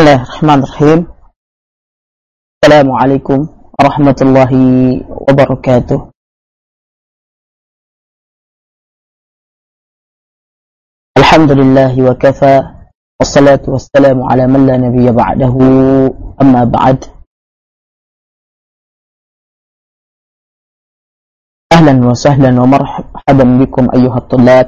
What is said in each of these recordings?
Bismillahirrahmanirrahim. Assalamualaikum warahmatullahi wabarakatuh. Alhamdulillahi wa kafa, wassalatu wassalamu ala man la nabiyya ba'dahu, amma ba'd. Ahlan wa sahlan wa marhaban bikum ayyuhat tullab.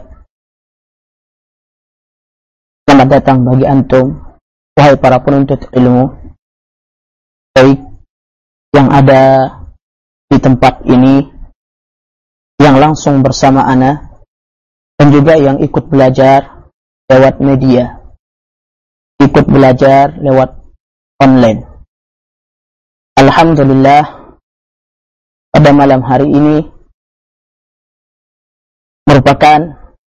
Selamat datang bagi antum, wahai para penuntut ilmu, baik yang ada di tempat ini, yang langsung bersama ana, dan juga yang ikut belajar lewat media, ikut belajar lewat online. Alhamdulillah, pada malam hari ini merupakan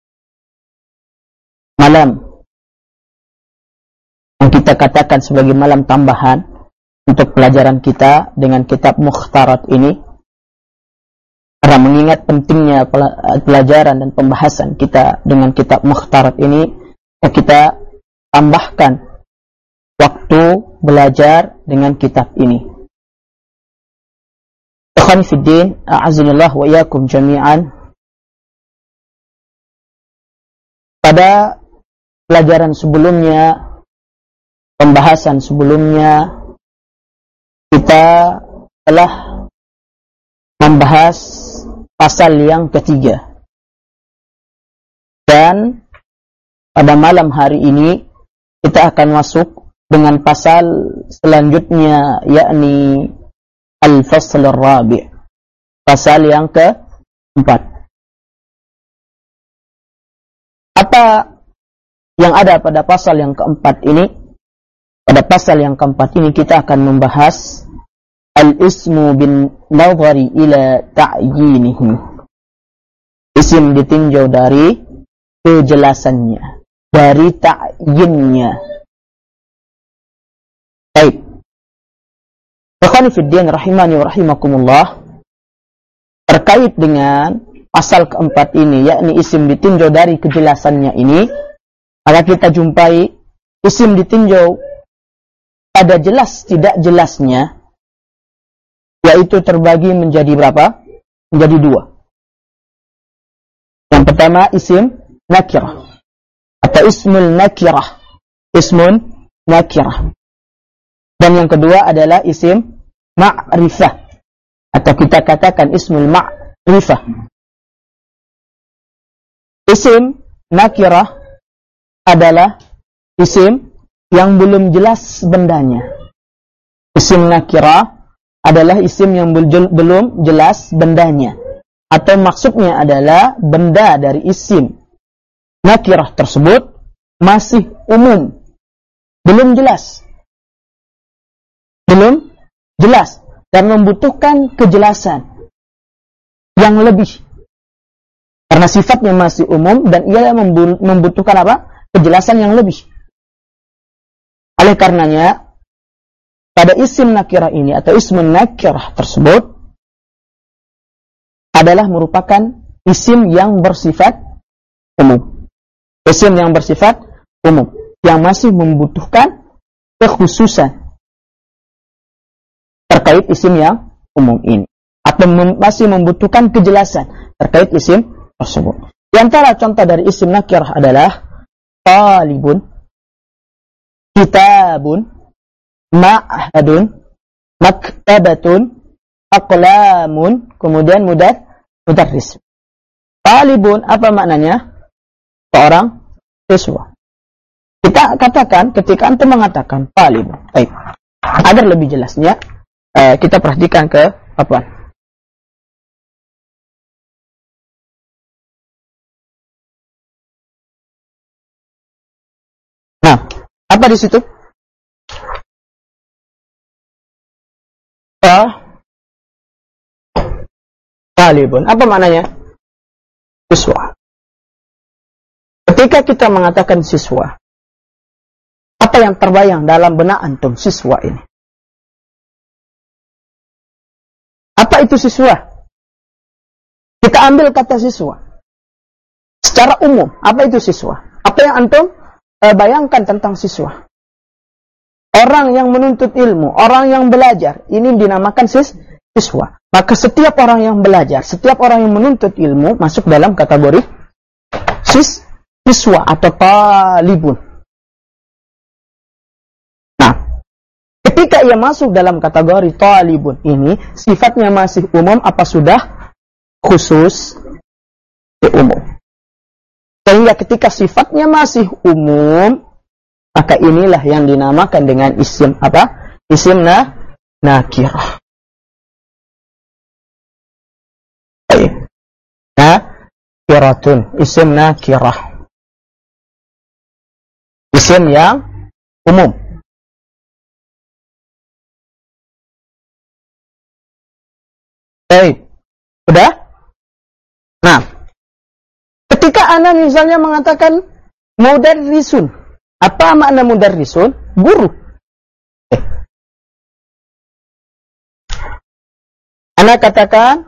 malam yang kita katakan sebagai malam tambahan untuk pelajaran kita dengan kitab Mukhtarat ini, karena mengingat pentingnya pelajaran dan pembahasan kita dengan kitab Mukhtarat ini, kita tambahkan waktu belajar dengan kitab ini. Ikhwan fiddin, a'azinillah wa iyyakum jami'an. Pada pelajaran sebelumnya, pembahasan sebelumnya, kita telah membahas pasal yang ketiga. Dan pada malam hari ini kita akan masuk dengan pasal selanjutnya, yakni Al-Fasl Ar-Rabi', pasal yang keempat. Apa yang ada pada pasal yang keempat ini? Pada pasal yang keempat ini kita akan membahas al-ismu bin nazari ila ta'yinihi. Isim ditinjau dari kejelasannya, dari ta'yinnya. Baik. Ikhwani fiddin rahimani wa rahimakumullah. Terkait dengan pasal keempat ini, yakni isim ditinjau dari kejelasannya ini, maka kita jumpai isim ditinjau pada jelas tidak jelasnya, yaitu terbagi menjadi berapa? Menjadi dua. Yang pertama isim nakirah atau ismul nakirah, ismun nakirah. Dan yang kedua adalah isim ma'rifah atau kita katakan ismul ma'rifah. Isim nakirah adalah isim yang belum jelas bendanya. Isim nakirah adalah isim yang belum jelas bendanya, atau maksudnya adalah benda dari isim nakirah tersebut masih umum, belum jelas dan membutuhkan kejelasan yang lebih, karena sifatnya masih umum dan ia membutuhkan apa? Kejelasan yang lebih. Oleh karenanya, pada isim nakirah ini atau ismun nakirah tersebut adalah merupakan isim yang bersifat umum. Isim yang bersifat umum, yang masih membutuhkan kekhususan terkait isim yang umum ini, atau masih membutuhkan kejelasan terkait isim tersebut. Di antara contoh dari isim nakirah adalah talibun, kitabun, ma'hadun, maktabatun, aqlamun, kemudian mudarris. Talibun, apa maknanya? Seorang siswa. Kita katakan, ketika antum mengatakan talibun, baik, agar lebih jelasnya, kita perhatikan ke apa? Nah, apa di situ? Talibun. Apa maknanya? Siswa. Ketika kita mengatakan siswa, apa yang terbayang dalam benak antum siswa ini? Apa itu siswa? Kita ambil kata siswa. Secara umum, apa itu siswa? Apa yang antum bayangkan tentang siswa? orang yang menuntut ilmu, orang yang belajar, ini dinamakan siswa. Maka setiap orang yang belajar, setiap orang yang menuntut ilmu masuk dalam kategori siswa atau talibun. Nah, ketika ia masuk dalam kategori talibun ini, sifatnya masih umum apa sudah khusus? Umum. Sehingga ketika sifatnya masih umum, maka inilah yang dinamakan dengan isim apa? Isim nakirah. Nakiratun, isim nakirah. Isim yang umum. Baik. Sudah? Nah, ketika Anda misalnya mengatakan mudarrisun. Apa makna mudarrisun? Guru. Anda katakan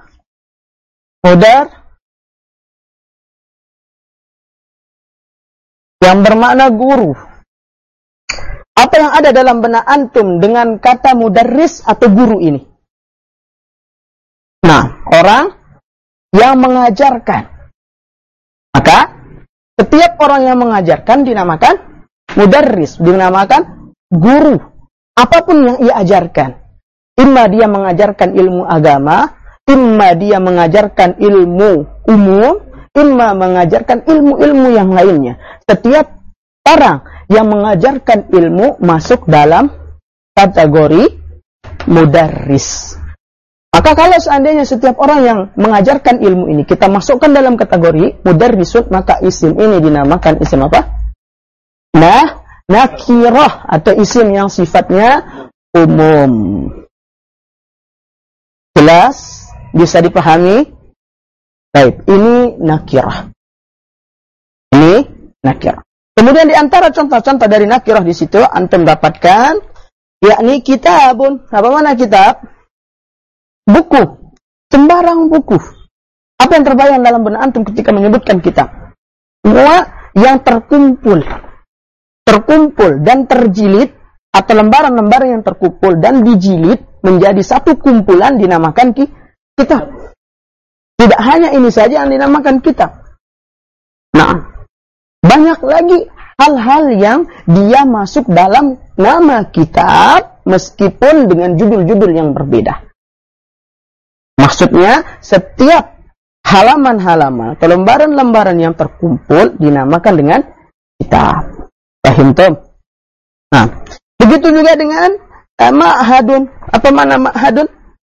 yang bermakna guru. Apa yang ada dalam benak antum dengan kata mudarris atau guru ini? Nah, orang yang mengajarkan. Maka setiap orang yang mengajarkan dinamakan mudarris, dinamakan guru. Apapun yang ia ajarkan. Imma dia mengajarkan ilmu agama, imma dia mengajarkan ilmu umum, imma mengajarkan ilmu-ilmu yang lainnya. Setiap orang yang mengajarkan ilmu masuk dalam kategori mudarris. Maka kalau seandainya setiap orang yang mengajarkan ilmu ini kita masukkan dalam kategori mudarrisun, maka isim ini dinamakan isim apa? Nakirah atau isim yang sifatnya umum. Jelas? Bisa dipahami? Baik, ini nakirah. Ini nakirah. Kemudian di antara contoh-contoh dari nakirah di situ antum dapatkan yakni kitabun. Apa mana kitab? Buku. Sembarang buku. Apa yang terbayang dalam benak antum ketika menyebutkan kitab? Semua yang terkumpul dan terjilid atau lembaran-lembaran yang terkumpul dan dijilid menjadi satu kumpulan dinamakan kitab. Tidak hanya ini saja yang dinamakan kitab. Nah, banyak lagi hal-hal yang dia masuk dalam nama kitab meskipun dengan judul-judul yang berbeda. Maksudnya setiap halaman-halaman atau lembaran-lembaran yang terkumpul dinamakan dengan kitab. Paham toh? Nah, begitu juga dengan ma'hadun. Apa mana ma'hadun?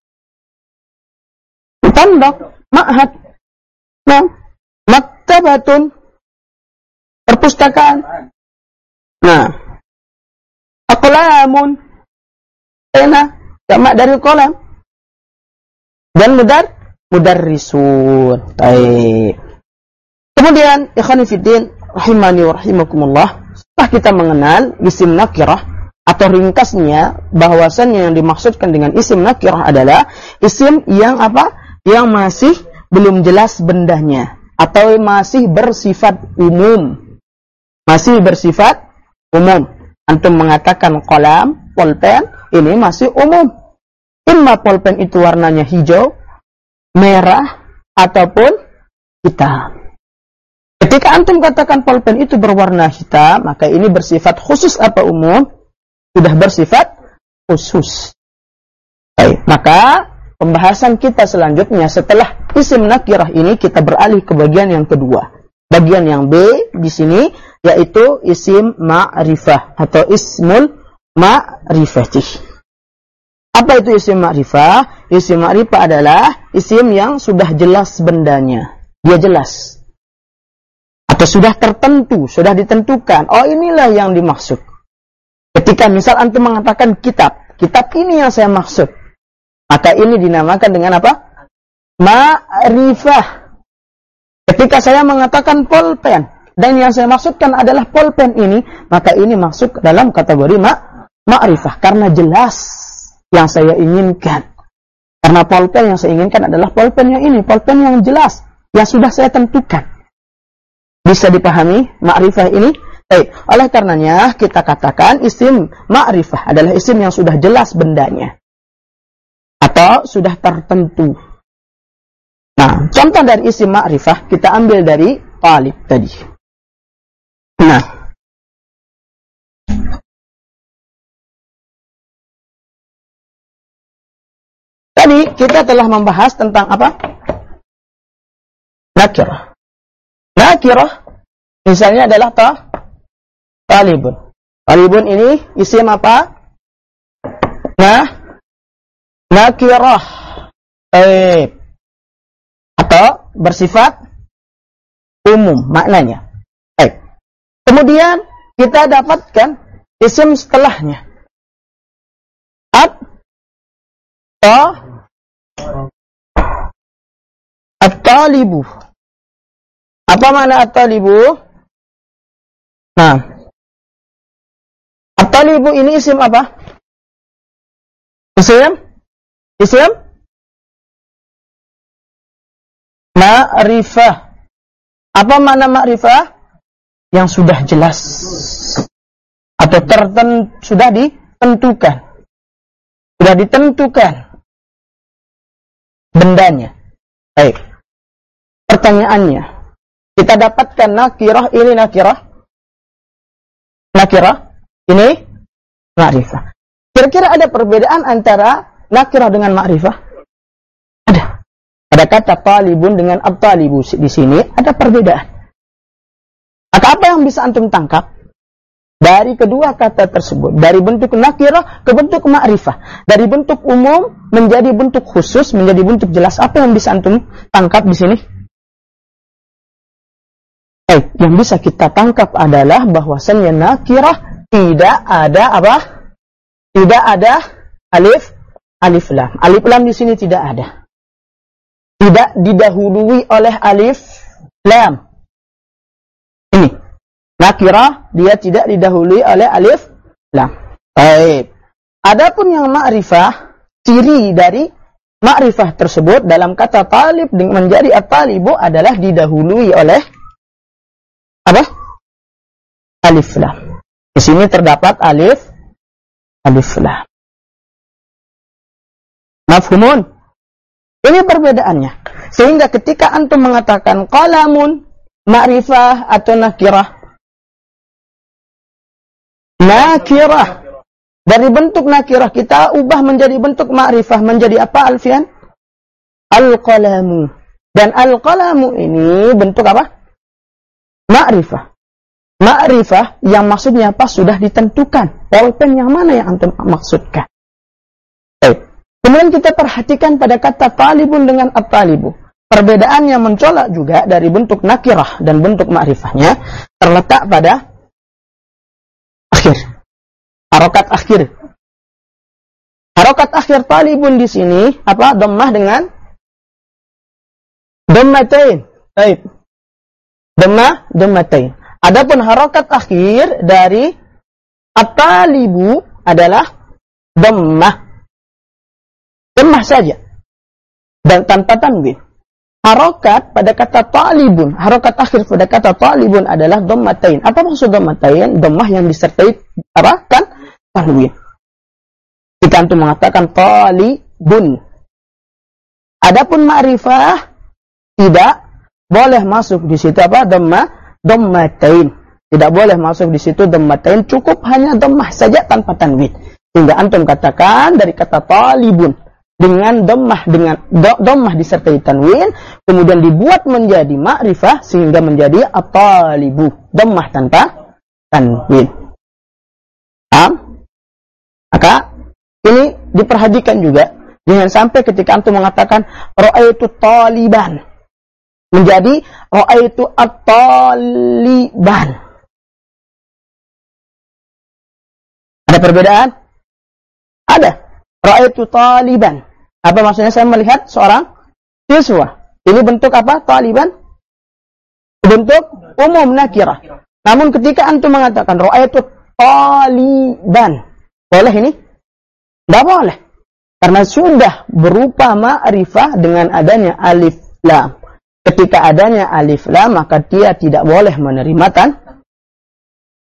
Pondok, ma'had. Nah, maktabatun, perpustakaan. Nah, aqlamun, pena, jamak dari qalam. Dan mudarrisun. Baik. Kemudian ikhwani fiddin rahimani wa rahimakumullah, setelah kita mengenal isim nakirah atau ringkasnya bahwasannya yang dimaksudkan dengan isim nakirah adalah isim yang apa? Yang masih belum jelas bendanya atau masih bersifat umum. Masih bersifat umum. Antum mengatakan qalam, pulpen, ini masih umum. Imma pulpen itu warnanya hijau, merah, ataupun hitam. Ketika antum katakan pulpen itu berwarna hitam, maka ini bersifat khusus apa umum? Sudah bersifat khusus. Baik, maka pembahasan kita selanjutnya setelah isim nakirah ini kita beralih ke bagian yang kedua. Bagian yang B di sini yaitu isim ma'rifah atau ismul ma'rifati. Apa itu isim ma'rifah? Isim ma'rifah adalah isim yang sudah jelas bendanya. Dia jelas. Atau sudah tertentu, sudah ditentukan. Oh, inilah yang dimaksud. Ketika misal antum mengatakan kitab. Kitab ini yang saya maksud. Maka ini dinamakan dengan apa? Ma'rifah. Ketika saya mengatakan pulpen. Dan yang saya maksudkan adalah pulpen ini. Maka ini masuk dalam kategori ma'rifah. Karena jelas yang saya inginkan. Karena pulpen yang saya inginkan adalah pulpen yang ini. Pulpen yang jelas. Yang sudah saya tentukan. Bisa dipahami ma'rifah ini? Baik, oleh karenanya kita katakan isim ma'rifah adalah isim yang sudah jelas bendanya atau sudah tertentu. Nah, contoh dari isim ma'rifah kita ambil dari talib tadi. Nah, tadi kita telah membahas tentang apa? Nakirah. Nakirah misalnya adalah talibun. Talibun ini isim apa? Nakirah. Atau bersifat umum maknanya. Kemudian kita dapatkan isim setelahnya. At-talibu. Apa makna at-talibu? Nah, at-talibu ini isim apa? Isim ma'rifah. Apa makna ma'rifah? Yang sudah jelas atau sudah ditentukan. Sudah ditentukan bendanya. Baik. Pertanyaannya, kita dapatkan nakirah ini nakirah. Nakirah ini ma'rifah. Kira-kira ada perbedaan antara nakirah dengan ma'rifah? Ada. Ada kata talibun dengan at-talibu di sini ada perbedaan. Maka apa yang bisa antum tangkap dari kedua kata tersebut? Dari bentuk nakirah ke bentuk ma'rifah. Dari bentuk umum menjadi bentuk khusus, menjadi bentuk jelas. Apa yang bisa antum tangkap di sini? Yang bisa kita tangkap adalah bahwasannya nakirah tidak ada apa? Tidak ada alif lam. Alif lam di sini tidak ada. Tidak didahului oleh alif lam. Ini nakirah dia tidak didahului oleh alif lam. Baik. Adapun yang ma'rifah, ciri dari ma'rifah tersebut dalam kata talib menjadi at-talibu adalah didahului oleh apa? Alif lam. Di sini terdapat alif lam. Mafhumun? Ini perbedaannya. Sehingga ketika antum mengatakan qalamun ma'rifah atau nakirah. Nakirah. Dari bentuk nakirah kita ubah menjadi bentuk ma'rifah. Menjadi apa Alfian? Al-qalamu. Dan al-qalamu ini bentuk apa? Ma'rifah. Ma'rifah yang maksudnya apa? Sudah ditentukan. Pulpen yang mana yang antum maksudkan? Kemudian kita perhatikan pada kata talibun dengan at-talibu. Perbedaan yang mencolok juga dari bentuk nakirah dan bentuk ma'rifahnya terletak pada akhir. Harokat akhir. Harokat akhir talibun di sini apa? Dhammah dengan dhammatain. Baik. Dhammatain. Adapun harokat akhir dari at-talibu adalah dhammah. Dhammah saja. Dan tanpa tanwin. Harokat pada kata talibun, harokat akhir pada kata talibun adalah dhammatain. Apa maksud dhammatain? Dhammah yang disertai apa? Tanwin. Jika antum mengatakan talibun. Adapun ma'rifah tidak boleh masuk di situ apa? Dhammatain. Tidak boleh masuk di situ dhammatain, cukup hanya dhammah saja tanpa tanwin. Sehingga antum katakan dari kata talibun dengan dhammah disertai tanwin, kemudian dibuat menjadi ma'rifah sehingga menjadi at-talibu, dhammah tanpa tanwin. Paham? Maka ini diperhatikan juga, jangan sampai ketika antum mengatakan ra'aitu taliban menjadi ra'aitu at-taliban. Ada perbedaan? Ada. Ra'aitu taliban. Apa maksudnya? Saya melihat seorang siswa. Ini bentuk apa? Taliban. Bentuk umum nakirah. Namun ketika antum mengatakan ra'aitu taliban, boleh ini? Tidak boleh. Karena sudah berupa ma'rifah dengan adanya alif lam. Ketika adanya alif lam, maka dia tidak boleh menerima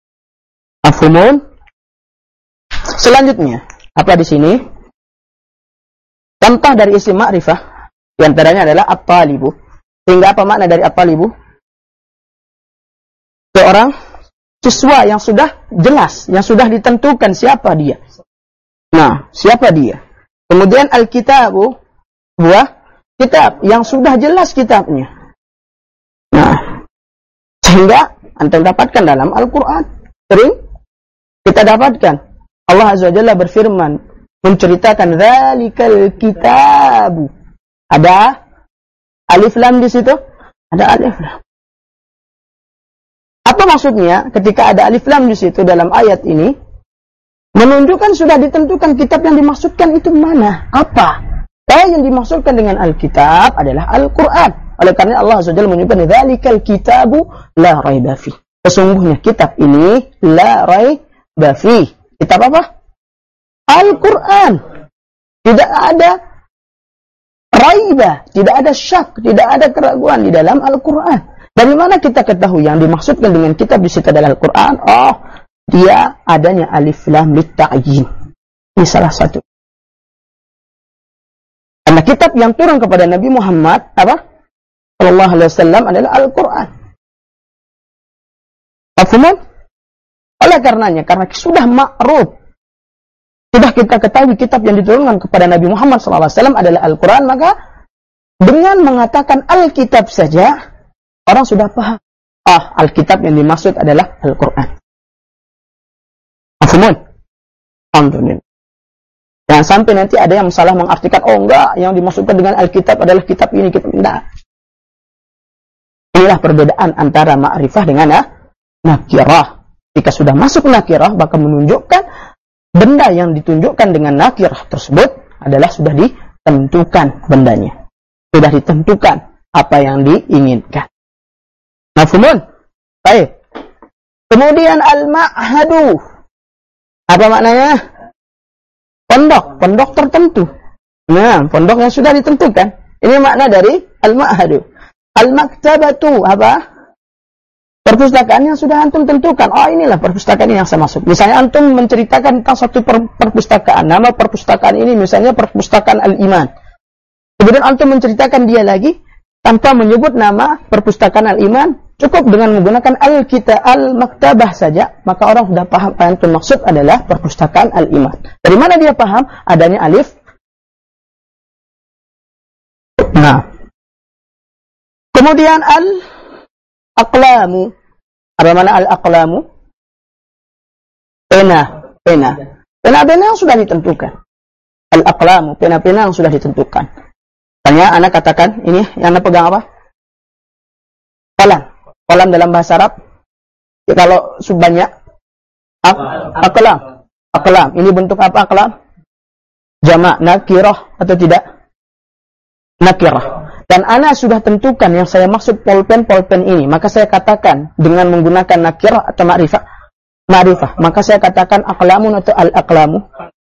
Mafhumun? Selanjutnya, apa di sini? Contoh dari isim ma'rifah, di antaranya adalah at-talibu. Sehingga apa makna dari at-talibu? Seorang siswa yang sudah jelas, yang sudah ditentukan siapa dia. Nah, siapa dia? Kemudian al-kitabu, buah kitab yang sudah jelas kitabnya. Nah, sehingga antum dapatkan dalam Al-Quran. Sering kita dapatkan Allah Azza wa Jalla berfirman menceritakan dzalikal kitabu. Ada alif lam di situ? Ada alif lam. Apa maksudnya ketika ada alif lam di situ dalam ayat ini? Menunjukkan sudah ditentukan kitab yang dimaksudkan itu mana? Apa? Yang dimaksudkan dengan Alkitab adalah Al-Quran. Oleh karena Allah Azza wa Jalla menyebutkan dzalikal kitabu la raiba fi. Sesungguhnya kitab ini la raiba fi. Kitab apa? Al-Quran. Tidak ada raiba, tidak ada syak, tidak ada keraguan di dalam Al-Quran. Dari mana kita ketahui yang dimaksudkan dengan kitab di situ adalah Al-Quran? Oh, dia adanya alif lam litta'yin. Ini salah satu. Karena kitab yang turun kepada Nabi Muhammad apa? Sallallahu alaihi wasallam adalah Al-Quran. Mafhum? Oleh karenanya, karena sudah ma'ruf, sudah kita ketahui kitab yang diturunkan kepada Nabi Muhammad sallallahu alaihi wasallam adalah Al-Quran, maka dengan mengatakan Alkitab saja orang sudah paham. Alkitab yang dimaksud adalah Al-Quran. Mafhum? Alhamdulillah. Jangan sampai nanti ada yang salah mengartikan, enggak, yang dimaksudkan dengan Alkitab adalah kitab ini, kitab ini. Inilah perbedaan antara ma'rifah dengan nakirah. Jika sudah masuk nakirah, maka menunjukkan benda yang ditunjukkan dengan nakirah tersebut adalah sudah ditentukan bendanya. Sudah ditentukan apa yang diinginkan. Mafhumun? Baik. Kemudian al-ma'hadu. Apa maknanya? Pondok tertentu. Nah, pondok yang sudah ditentukan. Ini makna dari al-ma'hadu. Al-maktabatu apa? Perpustakaan yang sudah antum tentukan. Inilah perpustakaan ini yang saya maksud. Misalnya antum menceritakan tentang satu perpustakaan. Nama perpustakaan ini misalnya perpustakaan Al-Iman. Kemudian antum menceritakan dia lagi tanpa menyebut nama perpustakaan Al-Iman. Cukup dengan menggunakan al-maktabah saja, maka orang sudah paham apa yang termaksud adalah perpustakaan Al-Iman. Dari mana dia paham? Adanya alif. Nah. Kemudian al-aqlamu. Apa mana al-aqlamu? Pena yang sudah ditentukan. Al-aqlamu, pena-pena yang sudah ditentukan. Tanya, anak katakan, ini yang anak pegang apa? Qalam dalam bahasa Arab, ya, kalau sebanyak aqlam. Ini bentuk apa aqlam? Jama' nakirah atau tidak? Nakirah. Dan ana sudah tentukan yang saya maksud pulpen ini, maka saya katakan dengan menggunakan nakirah atau ma'rifah. Maka saya katakan aqlamun atau al-aqlamu.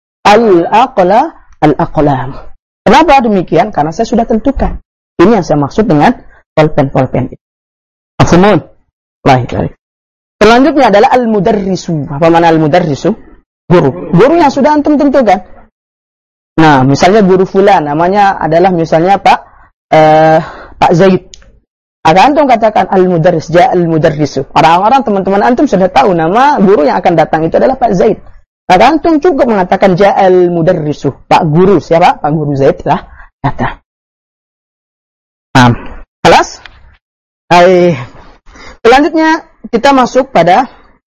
Al-aqlam. Kenapa demikian? Karena saya sudah tentukan. Ini yang saya maksud dengan pulpen itu. Mafhumun? Baik. Selanjutnya adalah al-mudarrisu. Apa makna al-mudarrisu? Guru yang sudah antum tentukan. Nah, misalnya guru fulan, namanya adalah misalnya Pak Zaid. Akan antum katakan al-mudarris, al-mudarrisu. Orang-orang teman-teman antum sudah tahu nama guru yang akan datang itu adalah Pak Zaid. Maka antum cukup mengatakan al-mudarrisu. Pak guru, siapa? Pak guru Zaid lah datang. Kelas? Selanjutnya kita masuk pada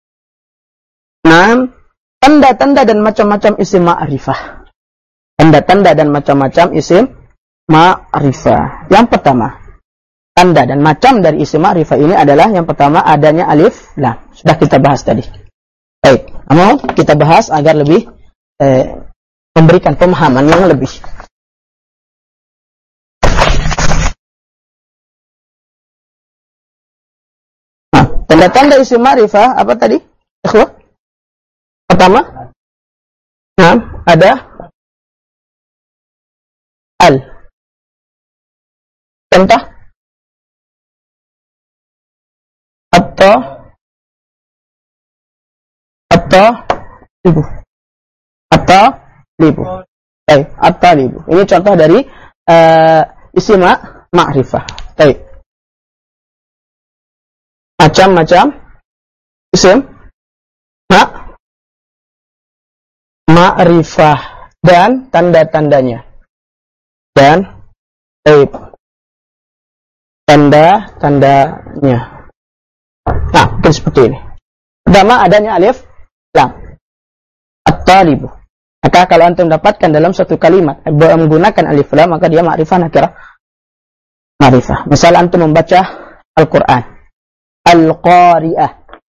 tanda-tanda dan macam-macam isim ma'rifah. Tanda-tanda dan macam-macam isim ma'rifah. Yang pertama, tanda dan macam dari isim ma'rifah ini adalah yang pertama adanya alif lam. Sudah kita bahas tadi. Baik, mau kita bahas agar lebih memberikan pemahaman yang lebih. Tanda-tanda isim ma'rifah apa tadi? Ikhwah? Pertama, ada al. Contoh? At-talibu. At-talibu. Baik, at-talibu. Ini contoh dari isim ma'rifah. Baik. Macam-macam isim ma'rifah dan tanda-tandanya. Dan baik. Tanda-tandanya. Nah, mungkin seperti ini. Pertama adanya alif lam. At-talibu. Maka kalau antum dapatkan dalam suatu kalimat menggunakan alif lam, maka dia ma'rifah nakirah. Ma'rifah. Misal antum membaca Al-Qur'an. Al-Qari'ah.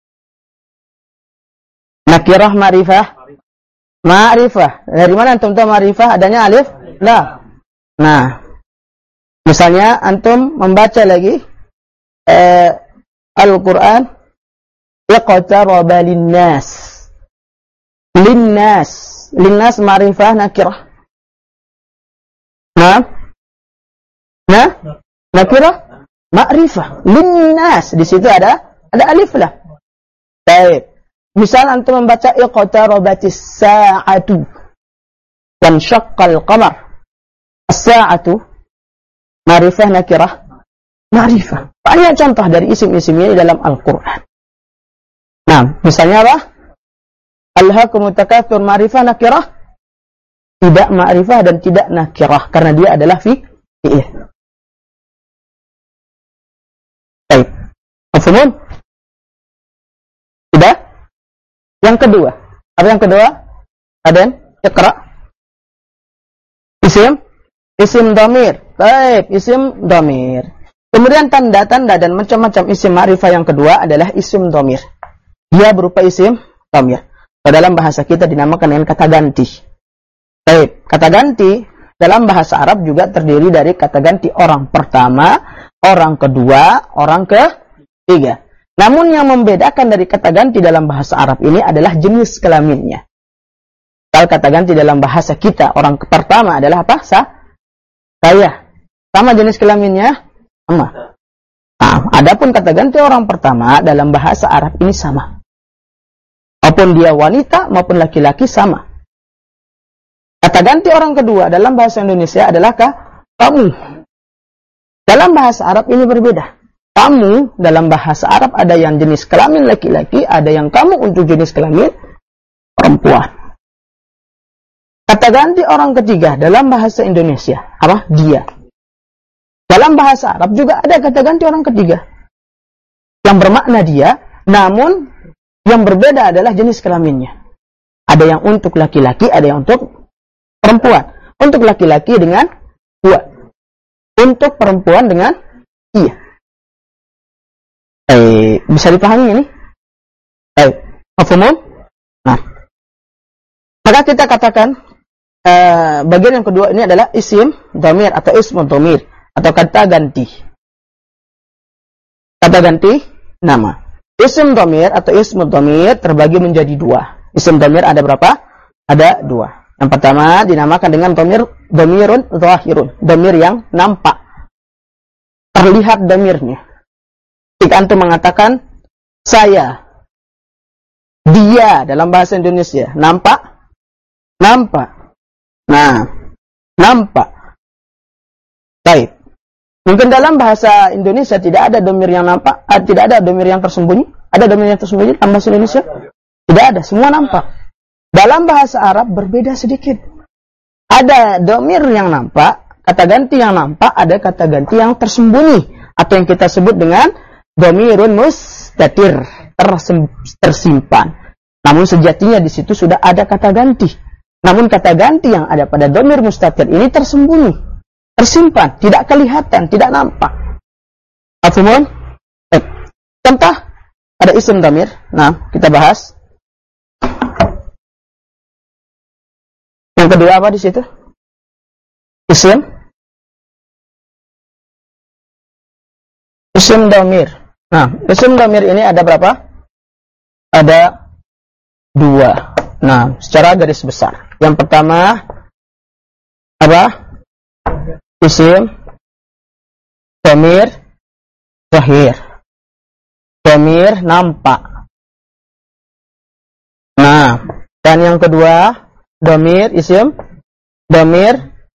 Nakirah ma'rifah. Ma'rifah. Dari mana antum tahu ma'rifah? Adanya alif lam. Nah, misalnya antum membaca lagi Al-Qur'an, iqtaraba linnas. Linnas ma'rifah nakirah. Nakirah ma'rifah. Linnas, di situ ada alif lam. Baik. Misal antum membaca iqtarabatis sa'atu wan syaqqal qamar. As-sa'atu ma'rifah nakirah ma'rifah. Banyak contoh dari isim-isim ini dalam Al-Qur'an. Nah, misalnya apa? Alhaakumut takatsur ma'rifah nakirah, tidak ma'rifah dan tidak nakirah karena dia adalah fi'il. Baik. Mafhum? Sudah? Yang kedua. Apa yang kedua? Adan, iqra. Isim dhamir. Baik, isim dhamir. Kemudian tanda-tanda dan macam-macam isim ma'rifah yang kedua adalah isim dhamir. Dia berupa isim dhamir. Dalam bahasa kita dinamakan dengan kata ganti. Baik, kata ganti dalam bahasa Arab juga terdiri dari kata ganti orang pertama, orang kedua, orang ketiga. Namun yang membedakan dari kata ganti dalam bahasa Arab ini adalah jenis kelaminnya. Kalau kata ganti dalam bahasa kita, orang pertama adalah apa? Saya. Sama jenis kelaminnya? Sama. Nah, adapun kata ganti orang pertama dalam bahasa Arab ini sama. Maupun dia wanita maupun laki-laki sama. Kata ganti orang kedua dalam bahasa Indonesia adalah kamu. Dalam bahasa Arab ini berbeda. Kamu dalam bahasa Arab ada yang jenis kelamin laki-laki, ada yang kamu untuk jenis kelamin perempuan. Kata ganti orang ketiga dalam bahasa Indonesia apa? Dia. Dalam bahasa Arab juga ada kata ganti orang ketiga yang bermakna dia, namun yang berbeda adalah jenis kelaminnya. Ada yang untuk laki-laki, ada yang untuk perempuan. Untuk laki-laki dengan huwa. Untuk perempuan dengan iya. Bisa dipahami ini? Baik. Mafhum? Nah. Maka kita katakan bagian yang kedua ini adalah isim dhamir atau ismu dhamir atau kata ganti. Kata ganti nama. Isim dhamir atau ismu dhamir terbagi menjadi dua. Isim dhamir ada berapa? Ada dua. Yang pertama dinamakan dengan dhamirun zahirun. Dhamir yang nampak. Terlihat dhamirnya. Jika antum mengatakan saya, dia dalam bahasa Indonesia, nampak? Nampak. Nah, nampak. Baik. Mungkin dalam bahasa Indonesia tidak ada dhamir yang nampak, tidak ada dhamir yang tersembunyi. Ada dhamir yang tersembunyi dalam bahasa Indonesia? Tidak ada, semua nampak. Dalam bahasa Arab berbeda sedikit. Ada dhamir yang nampak, kata ganti yang nampak, ada kata ganti yang tersembunyi atau yang kita sebut dengan dhamirun mustatir, tersimpan. Namun sejatinya di situ sudah ada kata ganti. Namun kata ganti yang ada pada dhamir mustatir ini tersembunyi, tersimpan, tidak kelihatan, tidak nampak. Mafhum? Contoh ada isim dhamir. Nah, kita bahas. Yang kedua apa di situ? Isim dhamir. Nah, isim dhamir ini ada berapa? Ada dua. Nah, secara garis besar. Yang pertama apa? Isim dhamir zahir. Dhamir nampak. Nah, dan yang kedua, domir isim, domir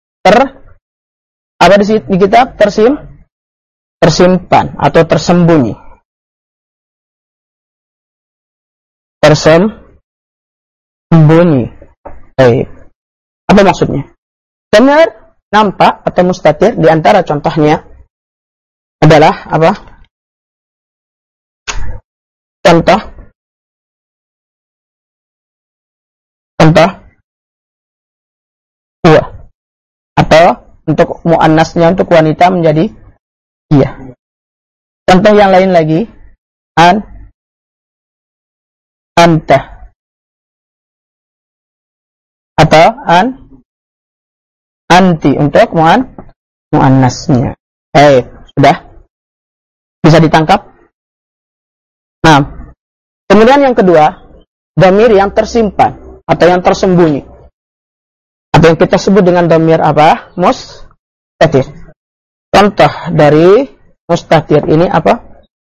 apa di kitab tersimpan atau tersembunyi. Tersembunyi. Baik. Apa maksudnya? Domir nampak atau mustatir di antara contohnya adalah apa? Contoh huwa, atau untuk muannasnya, untuk wanita menjadi iya. Contoh yang lain lagi, anta, atau anti untuk muannasnya. Sudah bisa ditangkap. Nah, kemudian yang kedua, dhamir yang tersimpan atau yang tersembunyi, atau yang kita sebut dengan dhamir apa? Mustatir. Contoh dari mustatir ini apa?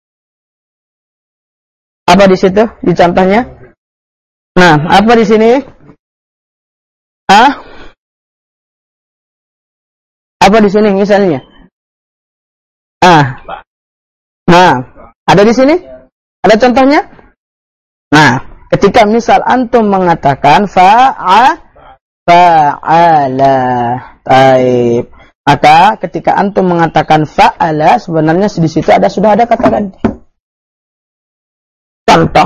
Apa di situ? Di contohnya? Nah, apa di sini? Apa di sini misalnya? Nah, ada di sini? Ada contohnya? Nah, ketika misal antum mengatakan fa'ala, taib. Maka ketika antum mengatakan fa'ala, sebenarnya di situ sudah ada kata ganti. Contoh,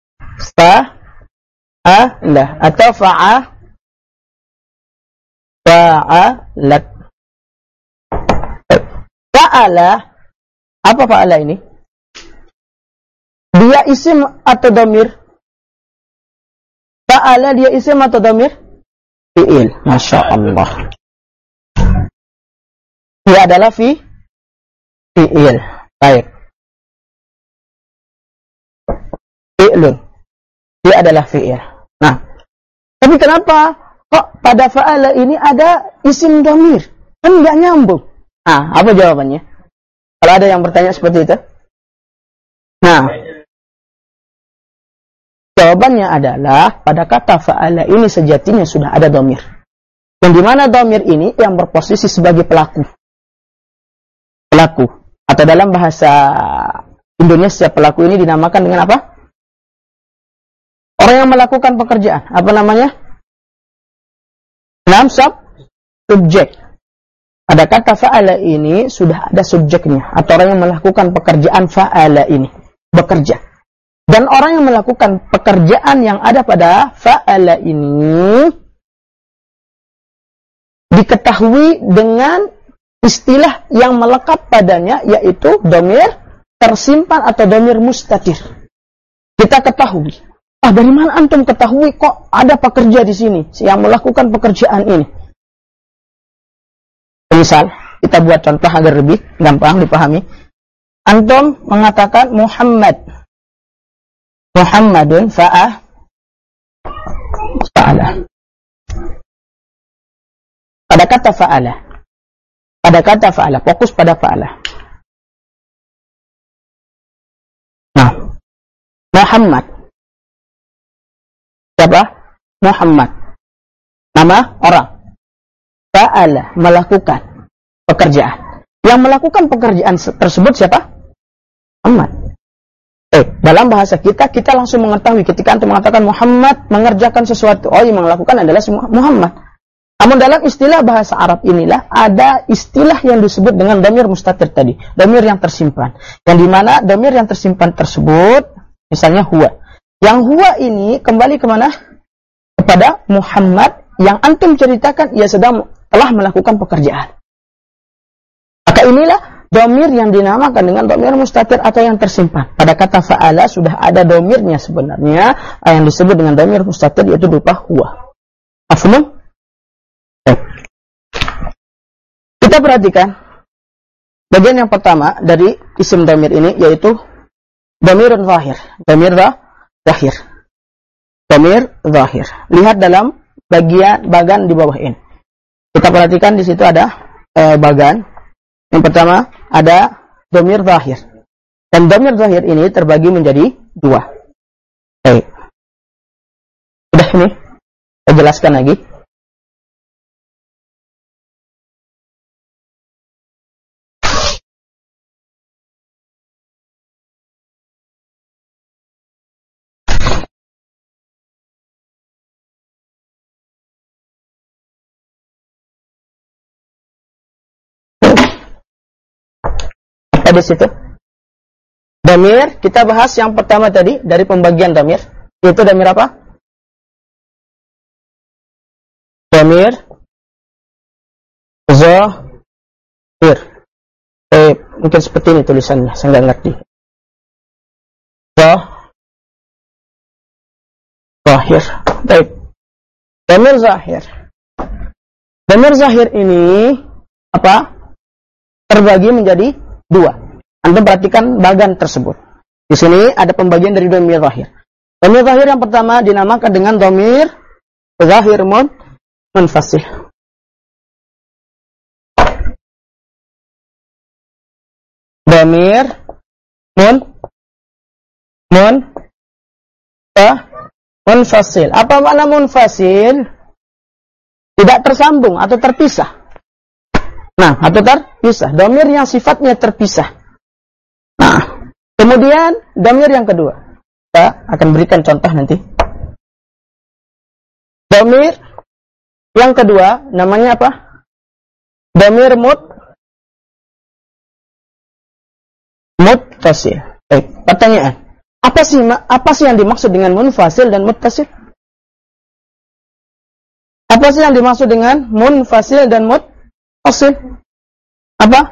atau fa'alat. Fa'ala, apa fa'ala ini? Dia isim atau dhamir? Fa'ala dia isim atau dhamir? Fi'il. Masya Allah. Dia adalah fi'il. Baik. Fi'lun. Dia adalah fi'il. Nah, tapi kenapa kok pada fa'ala ini ada isim dhamir? Kan nggak nyambung. Nah, apa jawabannya? Kalau ada yang bertanya seperti itu. Nah, jawabannya adalah pada kata fa'ala ini sejatinya sudah ada dhamir. Yang dimana dhamir ini yang berposisi sebagai pelaku. Atau dalam bahasa Indonesia pelaku ini dinamakan dengan apa? Orang yang melakukan pekerjaan. Apa namanya? Subjek. Pada kata fa'ala ini sudah ada subjeknya, atau orang yang melakukan pekerjaan fa'ala ini, bekerja. Dan orang yang melakukan pekerjaan yang ada pada fa'ala ini diketahui dengan istilah yang melekat padanya, yaitu dhamir tersimpan atau dhamir mustatir. Kita ketahui. Dari mana antum ketahui kok ada pekerja di sini yang melakukan pekerjaan ini? Misal, kita buat contoh agar lebih gampang dipahami. Antum mengatakan Muhammadun fa'ala. Pada kata fa'ala, fokus pada fa'ala. Nah, Muhammad. Siapa? Muhammad. Nama orang. Fa'ala, melakukan pekerjaan. Yang melakukan pekerjaan tersebut siapa? Muhammad. Dalam bahasa kita langsung mengetahui ketika antum mengatakan Muhammad mengerjakan sesuatu. Yang melakukan adalah Muhammad. Namun dalam istilah bahasa Arab inilah ada istilah yang disebut dengan dhamir mustatir tadi. Dhamir yang tersimpan. Yang dimana dhamir yang tersimpan tersebut, misalnya huwa. Yang huwa ini kembali kemana? Kepada Muhammad yang antum ceritakan ia telah melakukan pekerjaan. Maka inilah dhamir yang dinamakan dengan dhamir mustatir atau yang tersimpan. Pada kata fa'ala sudah ada dhamirnya sebenarnya yang disebut dengan dhamir mustatir, yaitu berupa huwa. Mafhum? Kita perhatikan bagian yang pertama dari isim dhamir ini, yaitu dhamirun zahir. Dhamir zahir. Lihat dalam bagan di bawah ini. Kita perhatikan di situ ada bagan. Yang pertama ada dhamir zahir. Dan dhamir zahir ini terbagi menjadi dua. Sudah ini, saya jelaskan lagi. Di situ. Dhamir, kita bahas yang pertama tadi dari pembagian dhamir. Itu dhamir apa? Dhamir zahir. Mungkin seperti ini tulisannya, saya nggak ngerti. Zahir. Baik. Dhamir zahir. Dhamir zahir ini apa? Terbagi menjadi dua. Anda perhatikan bagan tersebut. Di sini ada pembagian dari dhamir zahir. Dhamir zahir yang pertama dinamakan dengan dhamir zahir munfasil. Dhamir munfasil. Apa makna munfasil? Tidak tersambung atau terpisah. Nah, atau terpisah. Dhamir yang sifatnya terpisah. Nah, kemudian dhamir yang kedua. Kita akan berikan contoh nanti. Dhamir yang kedua namanya apa? Dhamir muttasil. Baik, pertanyaan. Apa sih yang dimaksud dengan munfasil dan muttasil? Apa sih yang dimaksud dengan munfasil dan muttasil? Apa?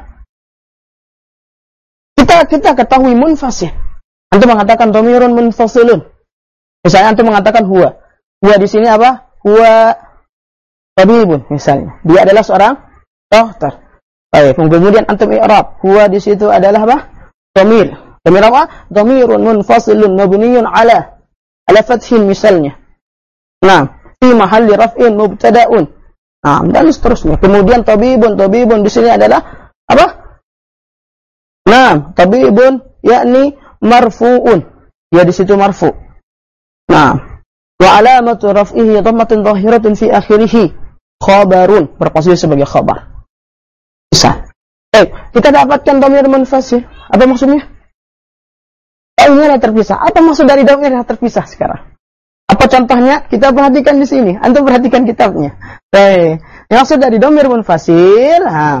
Kita ketahui munfasil. Antum mengatakan dhamirun munfasilun. Misalnya antum mengatakan huwa. Huwa di sini apa? Huwa tabibun misalnya. Dia adalah seorang dokter. Baik, kemudian antum i'rab. Huwa di situ adalah apa? Dhamir. Dhamir apa? Dhamirun munfasilun mabniyun ala fathin misalnya. Nah, fi mahalli raf'in mubtada'un. Nah, dan seterusnya. Kemudian tabibun di sini adalah apa? Nah, tabibun yakni marfu'un. Dia di situ marfu'. Nah, wa alamatu raf'ihi dhammatun dhahiratun fi akhirih. Khabarun, berposisi sebagai khabar. Bisa. Kita dapatkan dhamir munfasil. Apa maksudnya? Ini adalah terpisah. Apa maksud dari dhamir yang terpisah sekarang? Apa contohnya? Kita perhatikan di sini. Antum perhatikan kitabnya. Yang maksud dari dhamir munfasil,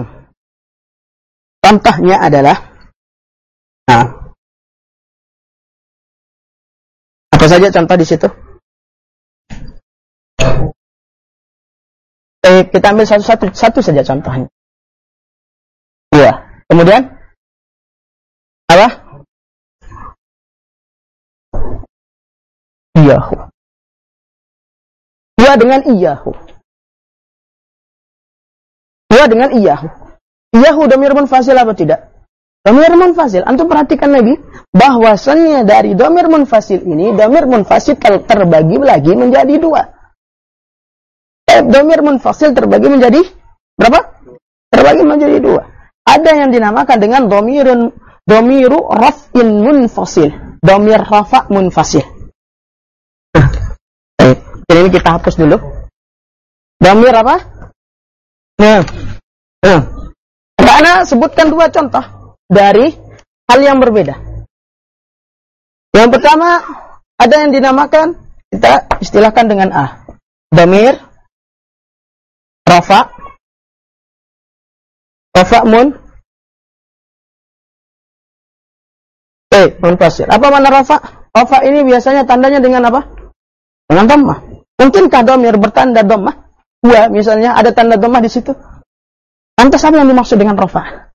contohnya adalah apa saja contoh di situ? Kita ambil satu saja contohnya. Iya. Kemudian apa? Iyahu. Huwa dengan iyahu. Huwa dengan iyahu. Iyahu dhamir munfasil apa tidak? Dhamir munfasil. Antum perhatikan lagi bahwasannya dari dhamir munfasil ini, dhamir munfasil terbagi lagi menjadi dua. Dhamir munfasil terbagi menjadi berapa? Terbagi menjadi dua. Ada yang dinamakan dengan dhamiru raf'in munfasil. Dhamir rafa' munfasil. Ini kita hapus dulu. Dhamir apa? Karena sebutkan dua contoh dari hal yang berbeda. Yang pertama, ada yang dinamakan, kita istilahkan dengan dhamir rafa' munfasil. Apa makna rafa'? Rafa' ini biasanya tandanya dengan apa? Dengan dhammah. Mungkinkah dhamir bertanda dhammah? Huwa misalnya ada tanda dhammah di situ. Lantas apa yang dimaksud dengan rafa'?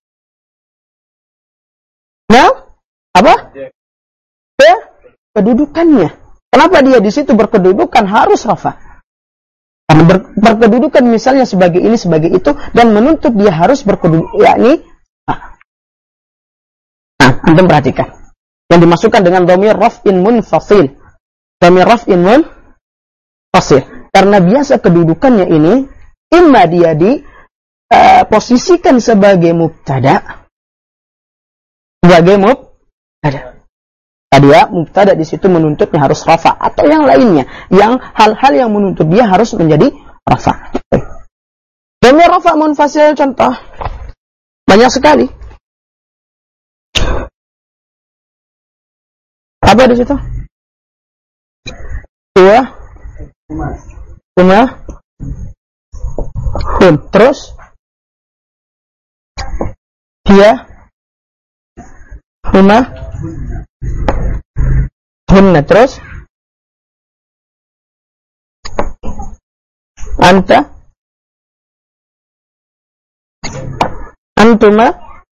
Nah, apa? Kedudukannya. Kenapa dia di situ berkedudukan harus rafa'? Karena berkedudukan misalnya sebagai ini, sebagai itu, dan menuntut dia harus berkedudukan, yakni antum perhatikan. Yang dimasukkan dengan dhamir raf'in munfasil. Dhamir raf'in munfasil. Karena biasa kedudukannya ini, imma dia posisikan sebagai mubtada. Dia mubtada di situ menuntutnya harus rafa, atau yang lainnya, yang hal-hal yang menuntut dia harus menjadi rafa. Dhamir rafa munfasil contoh banyak sekali. Apa di situ? Huma, hum. Terus dia, huma, hunna. Terus anta, antuma,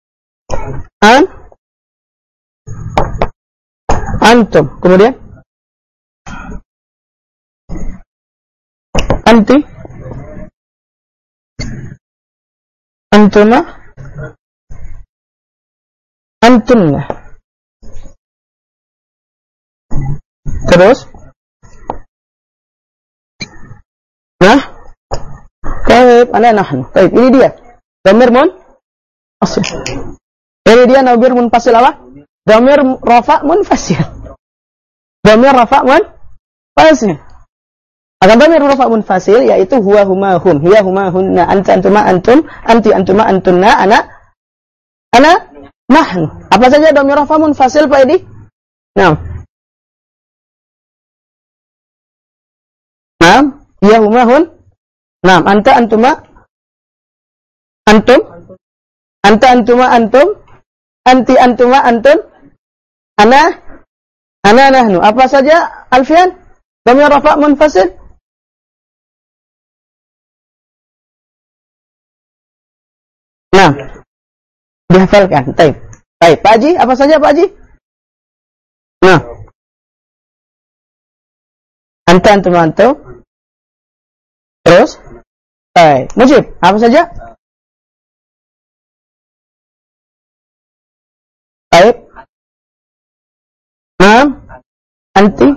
antum. Kemudian anti, antuma, antunna. Terus baik, nahnu. Baik, ini dia dhamir munfasil. Ini dia dhamir munfasil apa? Dhamir rafa munfasil. Dhamir rafa munfasil. Akan dhamir rafa munfasil yaitu huwa, huma, hum, hiya, huma, hunna, anta, antuma, antum, anti, antuma, antunna, ana, nahnu. Apa saja dhamir rafa munfasil Pak Edi? Naam, hiya, huma, hun. Naam, anta, antuma, antum, anta, antuma, antum, anti, antuma, antun, ana, nahnu. Apa saja Alfian dhamir rafa munfasil? Nah, dihafalkan. Baik, Pak Haji, apa saja Pak Haji? Nah, anta, antum, antum. Terus, baik, Mujib, apa saja? Baik. Nah, anti,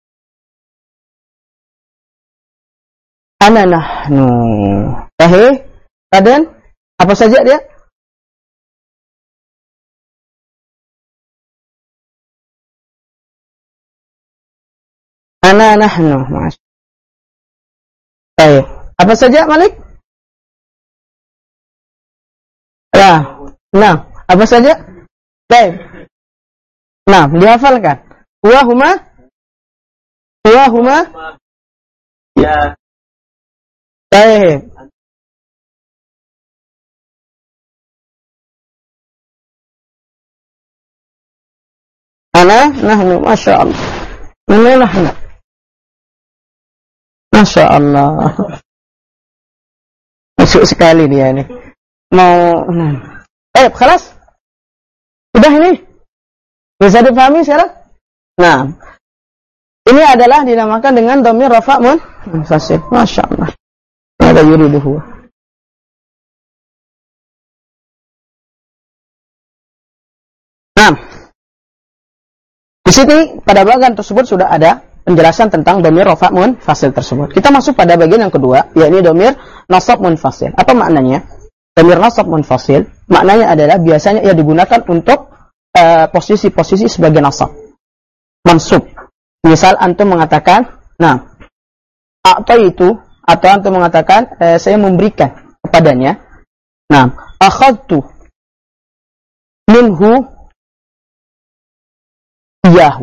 ana, nahnu. Baik, Raden, apa saja dia? Ana, nahnu. Baik. Apa saja Malik? Nah, apa saja? Baik. Nah, dihafalkan. Huwa, huma. Huwa, huma. Ya. Baik. Ana, nahnu. Masya Allah. Ana, nahnu. Masya Allah. Masuk sekali dia ini. Mau, kelas? Sudah ini? Bisa dipahami sekarang? Nah, ini adalah dinamakan dengan dhamir rafa munfasil. Masya Allah. Ada yuriduhu. Nah, di sini pada bagian tersebut sudah ada penjelasan tentang dhamir rafa munfasil tersebut. Kita masuk pada bagian yang kedua, yakni dhamir nasab munfasil. Apa maknanya? Dhamir nasab munfasil maknanya adalah biasanya ia digunakan untuk posisi-posisi sebagai nasab, mansub. Misal antum mengatakan, a'taitu, atau antum mengatakan saya memberikan kepadanya. Akhadtu minhu iyahu.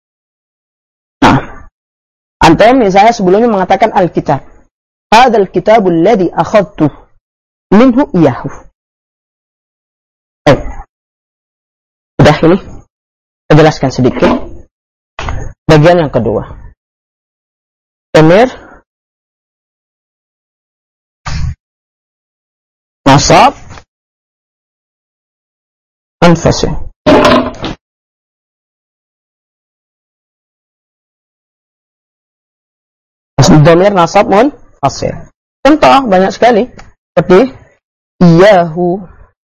Antum misalnya sebelumnya mengatakan al-kitab. Hadzal kitabul ladzi akhadtu minhu iyahu. Sudah ini saya jelaskan sedikit. Bagian yang kedua. Dhamir nasab munfasil. Dhamir nasab munfasil. Contoh banyak sekali seperti iyahu,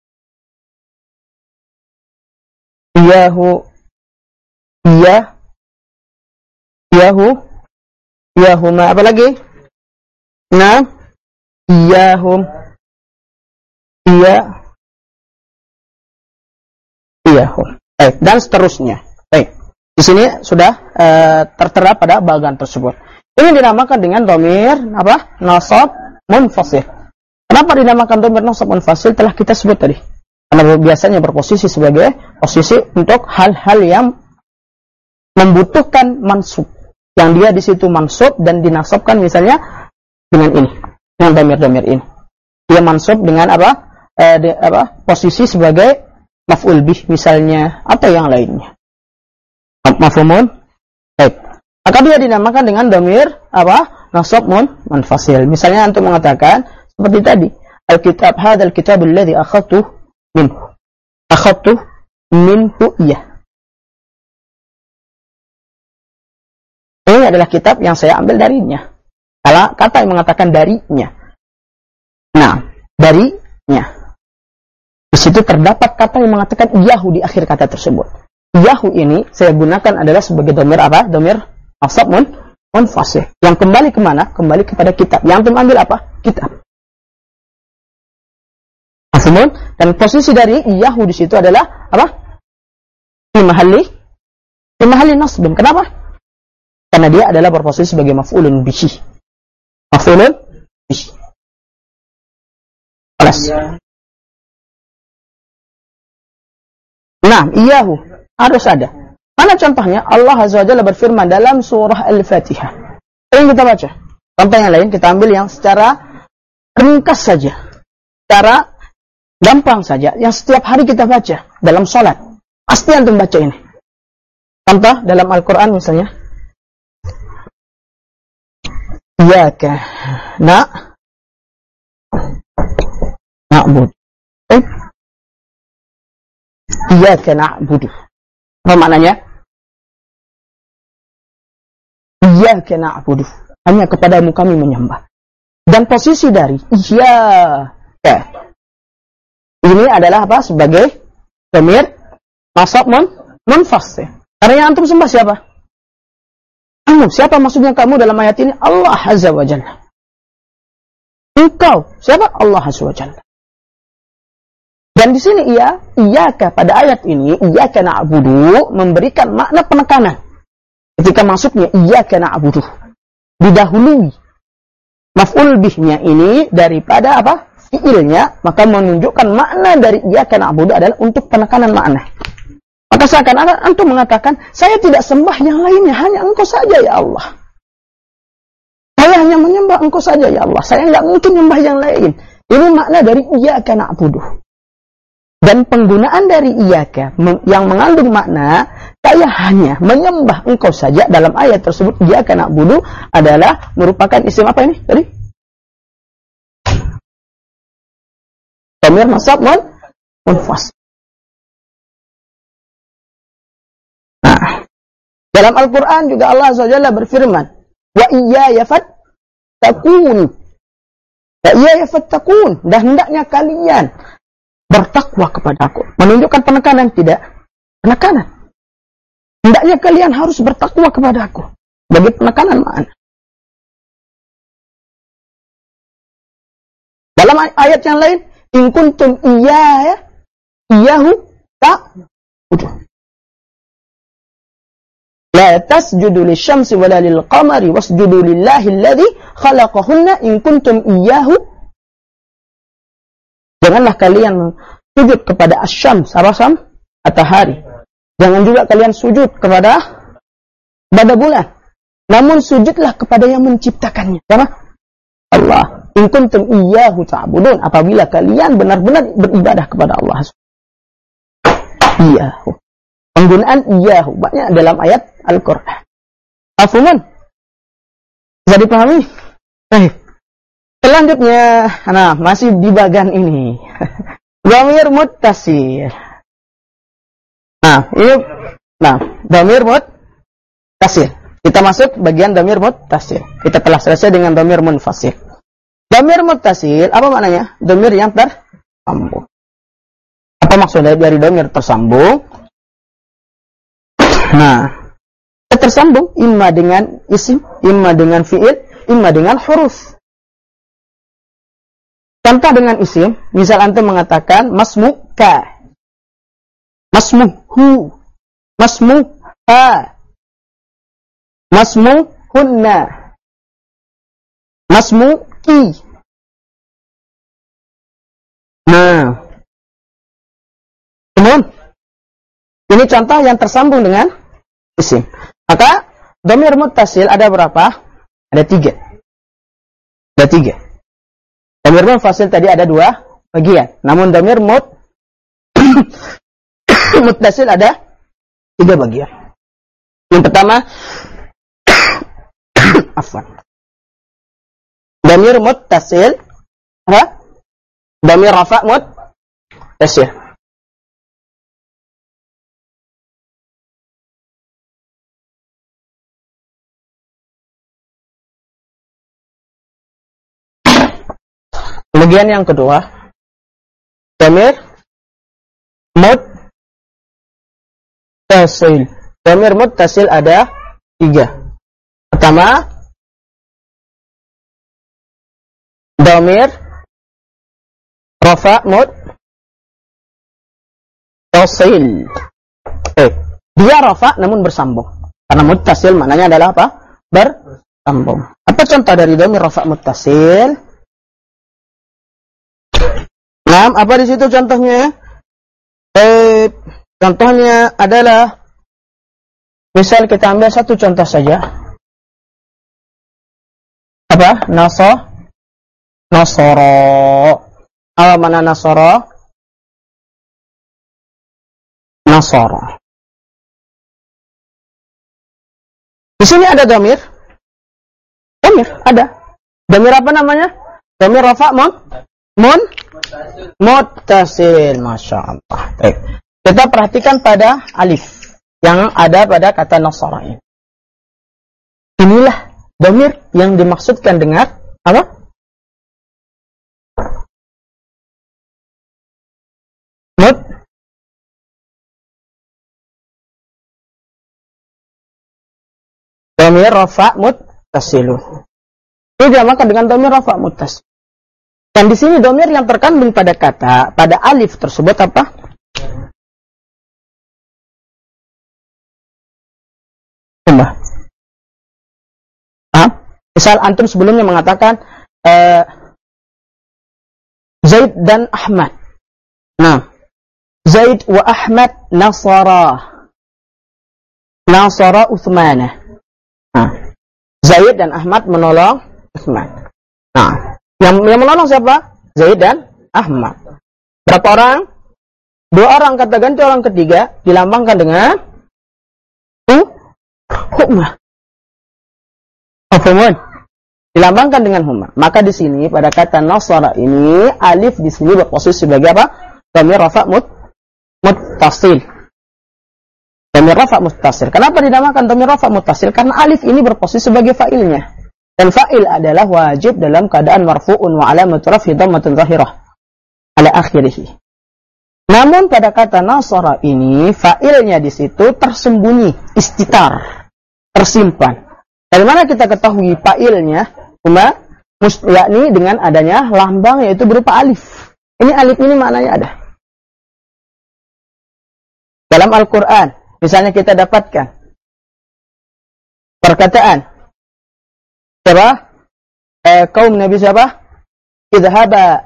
iyahu, iyahu, iyahuma. Apa lagi? Iyahum, iyahum. Dan seterusnya. Baik. Di sini sudah tertera pada bagan tersebut. Ini dinamakan dengan dhamir apa? Nasab munfasil. Kenapa dinamakan dhamir nasab munfasil? Telah kita sebut tadi. Karena biasanya berposisi sebagai posisi untuk hal-hal yang membutuhkan mansub. Yang dia di situ mansub dan dinasabkan misalnya dengan ini, dengan dhamir-dhamir ini. Dia mansub dengan posisi sebagai maf'ul bih misalnya atau yang lainnya. Mafhumun? Baik. Maka dia dinamakan dengan dhamir nasab munfasil. Misalnya antum mengatakan seperti tadi, al-kitab hadzal kitabul ladzi akhadtu minhu iya. Ini adalah kitab yang saya ambil darinya. Kalau kata yang mengatakan darinya. Nah, darinya. Di situ terdapat kata yang mengatakan iyahu di akhir kata tersebut. Iyahu ini saya gunakan adalah sebagai dhamir apa? Dhamir nasab munfasil. Yang kembali kemana? Kembali kepada kitab. Yang antum ambil apa? Kitab. Mafhum? Dan posisi dari iyahu di situ adalah apa? Fi mahalli nasbin. Kenapa? Karena dia adalah berposisi sebagai maf'ulun bihi. Maf'ulun bihi. Alas. Nah, iyahu harus ada. Mana contohnya? Allah Azza wa Jalla berfirman dalam surah Al-Fatihah. Yang kita baca. Contoh yang lain kita ambil yang secara ringkas saja. Secara gampang saja. Yang setiap hari kita baca dalam sholat. Pasti antum baca ini. Contoh dalam Al-Quran misalnya. Iyyaka na'budu. Iyyaka na'budu. Apa maknanya? Iyyaka na'budu. Hanya kepadamu kami menyembah. Dan posisi dari iyyaka ini adalah apa? Sebagai dhamir nasab munfasil. Karena yang antum sembah siapa? Siapa maksudnya kamu dalam ayat ini? Allah Azza wa Jalla. Engkau siapa? Allah Azza wa Jalla. Dan di sini iyyaka pada ayat ini iyyaka na'budu memberikan makna penekanan. Ketika masuknya iyyaka na'budu didahului maf'ul bihnya ini daripada apa? Fi'ilnya, maka menunjukkan makna dari iyyaka na'budu adalah untuk penekanan makna. Maka seakan-akan antum mengatakan, saya tidak sembah yang lainnya, hanya engkau saja ya Allah. Saya hanya menyembah engkau saja ya Allah. Saya enggak mungkin menyembah yang lain. Ini makna dari iyyaka na'budu. Dan penggunaan dari iyyaka yang mengandung makna saya hanya menyembah engkau saja dalam ayat tersebut iyyaka na'budu adalah merupakan isim apa ini tadi? Dhamir nasab munfasil. Nah, dalam Al-Qur'an juga Allah Azza wa Jalla berfirman, "Wa iyaya fattaqun." "Wa iyaya fattaqun." Dan hendaknya kalian bertakwa kepadaku. Menunjukkan penekanan tidak? Penekanan. Hendaknya kalian harus bertakwa kepadaku. Bagi penekanan makna. Dalam ayat yang lain, in kuntum iyyahu ta'budu. La tasjudu lisyamsi wala lilqamari wasjudu lillahi alladhi khalaqahunna in kuntum iyyahu. Janganlah kalian sujud kepada asyams, apa syam? Matahari. Jangan juga kalian sujud kepada bulan. Namun sujudlah kepada yang menciptakannya. Siapa? Allah. In kuntum iyyahu ta'budun. Apabila kalian benar-benar beribadah kepada Allah. Iyyahu. Penggunaan iyyahu banyak dalam ayat Al-Qur'an. Mafhumun? Bisa dipahami? Baik. Selanjutnya, nah masih di bagian ini. Dhamir muttasil. Dhamir muttasil. Kita masuk bagian dhamir muttasil. Kita telah selesai dengan dhamir munfasil. Dhamir muttasil, apa maknanya? Dhamir yang tersambung. Apa maksudnya dari dhamir tersambung? Nah, tersambung imma dengan isim, imma dengan fi'il, imma dengan huruf. Contoh dengan isim, misal antum mengatakan masmuka, masmuhu, masmuha. Masmu hunna. Masmu ki. Nah. Kemudian ini contoh yang tersambung dengan isim. Maka dhamir muttasil ada berapa? Ada 3. Ada 3. Dhamir munfasil tadi ada 2 bagian. Namun dhamir muttasil ada 3 bagian. Yang pertama, afwan. Dhamir muttasil, apa? Dhamir rafa' muttasil. Kemudian yang kedua, dhamir muttasil. Dhamir muttasil ada 3. Pertama, dhamir rafa' muttasil. Dia rafa' namun bersambung. Karena muttasil maknanya adalah apa? Bersambung. Apa contoh dari dhamir rafa' muttasil? Nah, apa di situ contohnya? Contohnya adalah, misal kita ambil satu contoh saja. Apa? Nasara. Apa mana Nasara? Nasara. Di sini ada dhamir. Dhamir ada. Dhamir apa namanya? Dhamir rafa' muttasil. Masya Allah. Baik. Kita perhatikan pada alif yang ada pada kata Nasara ini. Inilah dhamir yang dimaksudkan dengan apa? Dhamir rafa' muttasil. Ini dinamakan dengan dhamir rafa' muttasil. Dan di sini dhamir yang terkandung pada alif tersebut apa? Coba. Misal antum sebelumnya mengatakan Zaid dan Ahmad. Nah, Zaid wa Ahmad Nasara Uthmanah. Nah, Zaid dan Ahmad menolong Uthman. Nah, yang menolong siapa? Zaid dan Ahmad. Berapa orang? 2 orang, kata ganti orang ketiga dilambangkan dengan huma. Afwan. Dilambangkan dengan huma. Maka di sini pada kata Nasara ini alif di sini berposisi sebagai apa? Dhamir rafa' muttasil. Dhamir rafa' muttasil. Kenapa dinamakan dhamir rafa' muttasil? Karena alif ini berposisi sebagai fa'ilnya. Dan fa'il adalah wajib dalam keadaan marfu'un wa alamatu raf'i dhammatun zahirah ala akhirih. Namun pada kata Nasara ini fa'ilnya di situ tersembunyi, istitar, tersimpan. Dari mana kita ketahui fa'ilnya? Yakni dengan adanya lambang yaitu berupa alif. Ini alif ini maknanya ada. Dalam Al-Quran, misalnya kita dapatkan perkataan siapa? Kaum Nabi siapa? Idhaba.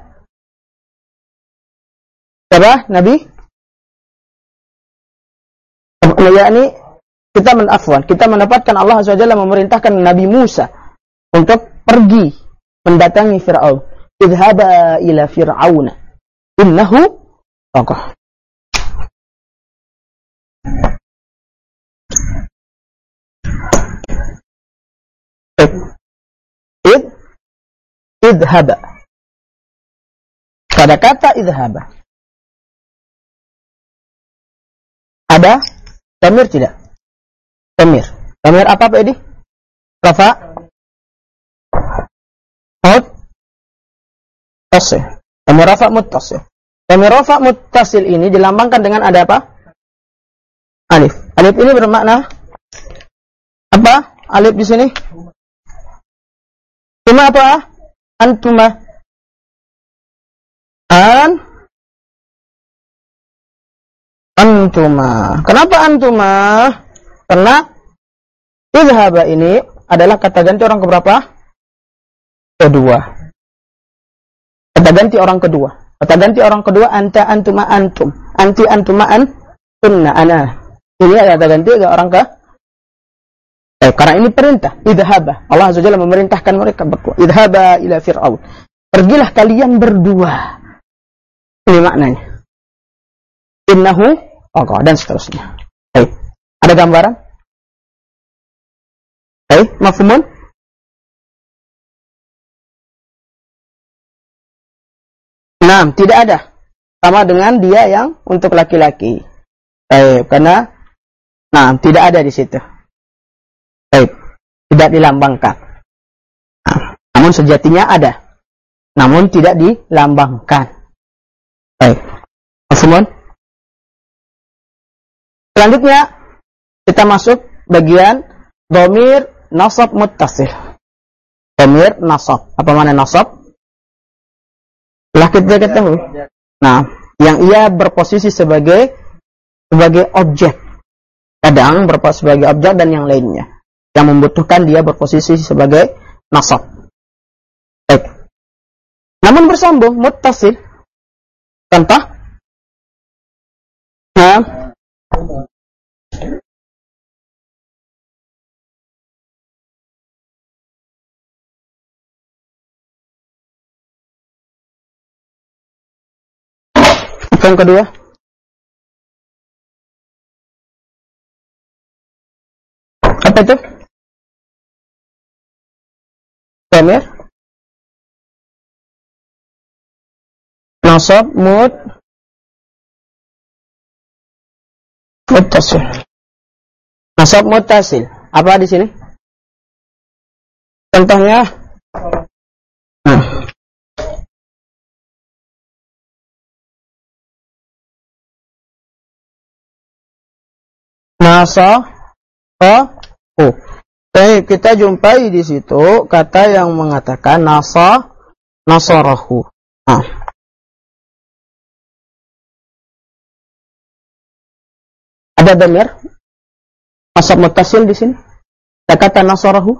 Siapa? Nabi? Yakni kita mendapatkan Allah SWT memerintahkan Nabi Musa untuk pergi mendatangi Fir'aun. Idhaba ila Fir'auna innahu tagha. Idhaba. Pada kata idhaba ada dhamir tidak? Dhamir. Dhamir apa Pak Edi? Rafa' muttasil. Dhamir rafa' muttasil. Dhamir rafa' muttasil ini dilambangkan dengan ada apa? Alif. Alif ini bermakna apa? Alif di sini. Cuma apa? Antuma. Antuma. Kenapa antuma? Karena Idhaba ini adalah kata ganti orang keberapa? Kedua. Kata ganti orang kedua. Kata ganti orang kedua anta antuma antum. Anti antuma antunna ana. Ini adalah kata ganti orang ke karena ini perintah. Idhaba. Allah Azza wa Jalla memerintahkan mereka berdua. Idhaba ila Fir'aun. Pergilah kalian berdua. Ini maknanya. Innahu dan seterusnya. Baik. Ada gambaran? Baik, mafhumun? Nah, tidak ada. Sama dengan dia yang untuk laki-laki. Baik, karena tidak ada di situ. Baik, tidak dilambangkan. Namun sejatinya ada. Namun tidak dilambangkan. Baik. Mafhumun? Selanjutnya kita masuk bagian dhamir nasab muttasil. Dhamir nasab. Apa makna nasab? Telah kita ketemu. Nah, yang ia berposisi sebagai objek. Kadang berposisi sebagai objek dan yang lainnya. Yang membutuhkan dia berposisi sebagai nasab. Baik. Namun bersambung muttasil. Contoh. Nah, yang kedua. Apa itu? Dhamir nasab muttasil. Nasab muttasil. Apa di sini? Contohnya nasahu. Baik, kita jumpai di situ kata yang mengatakan nasarahu. Nah. Ada dhamir nasab muttasil di sini? Ada kata nasarahu?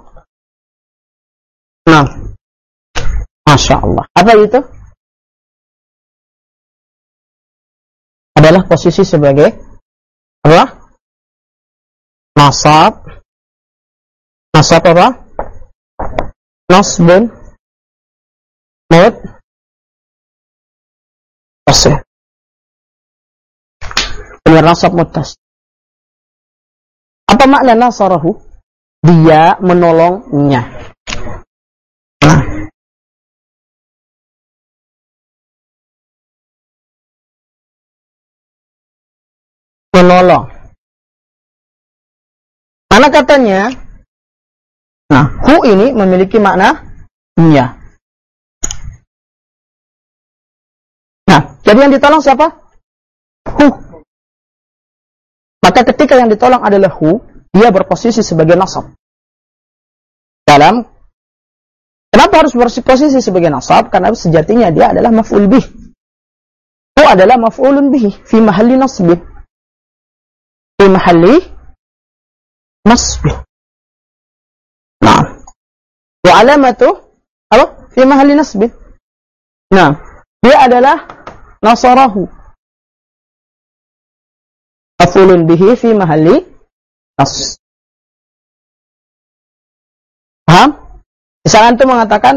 Nah. Masya Allah. Apa itu? Adalah posisi sebagai apa? Nasab apa? Nasbun muttasil. Benar, nasab muttasil. Apa makna nasarahu? Dia menolongnya. Nah. Menolong. Mana katanya? Nah, hu ini memiliki makna nya. Nah, jadi yang ditolong siapa? Hu. Maka ketika yang ditolong adalah hu, dia berposisi sebagai nasab. Kenapa harus berposisi sebagai nasab? Karena sejatinya dia adalah maf'ul bih. Hu adalah maf'ulun bih fi mahalli nasbih. Fi mahalli nasbih. Nah, wa alamatu apa? Fi mahalli nasbih. Nah, dia adalah nasarahu. Maf'ulun bihi fi mahalli nas. Paham? Misalnya antum mengatakan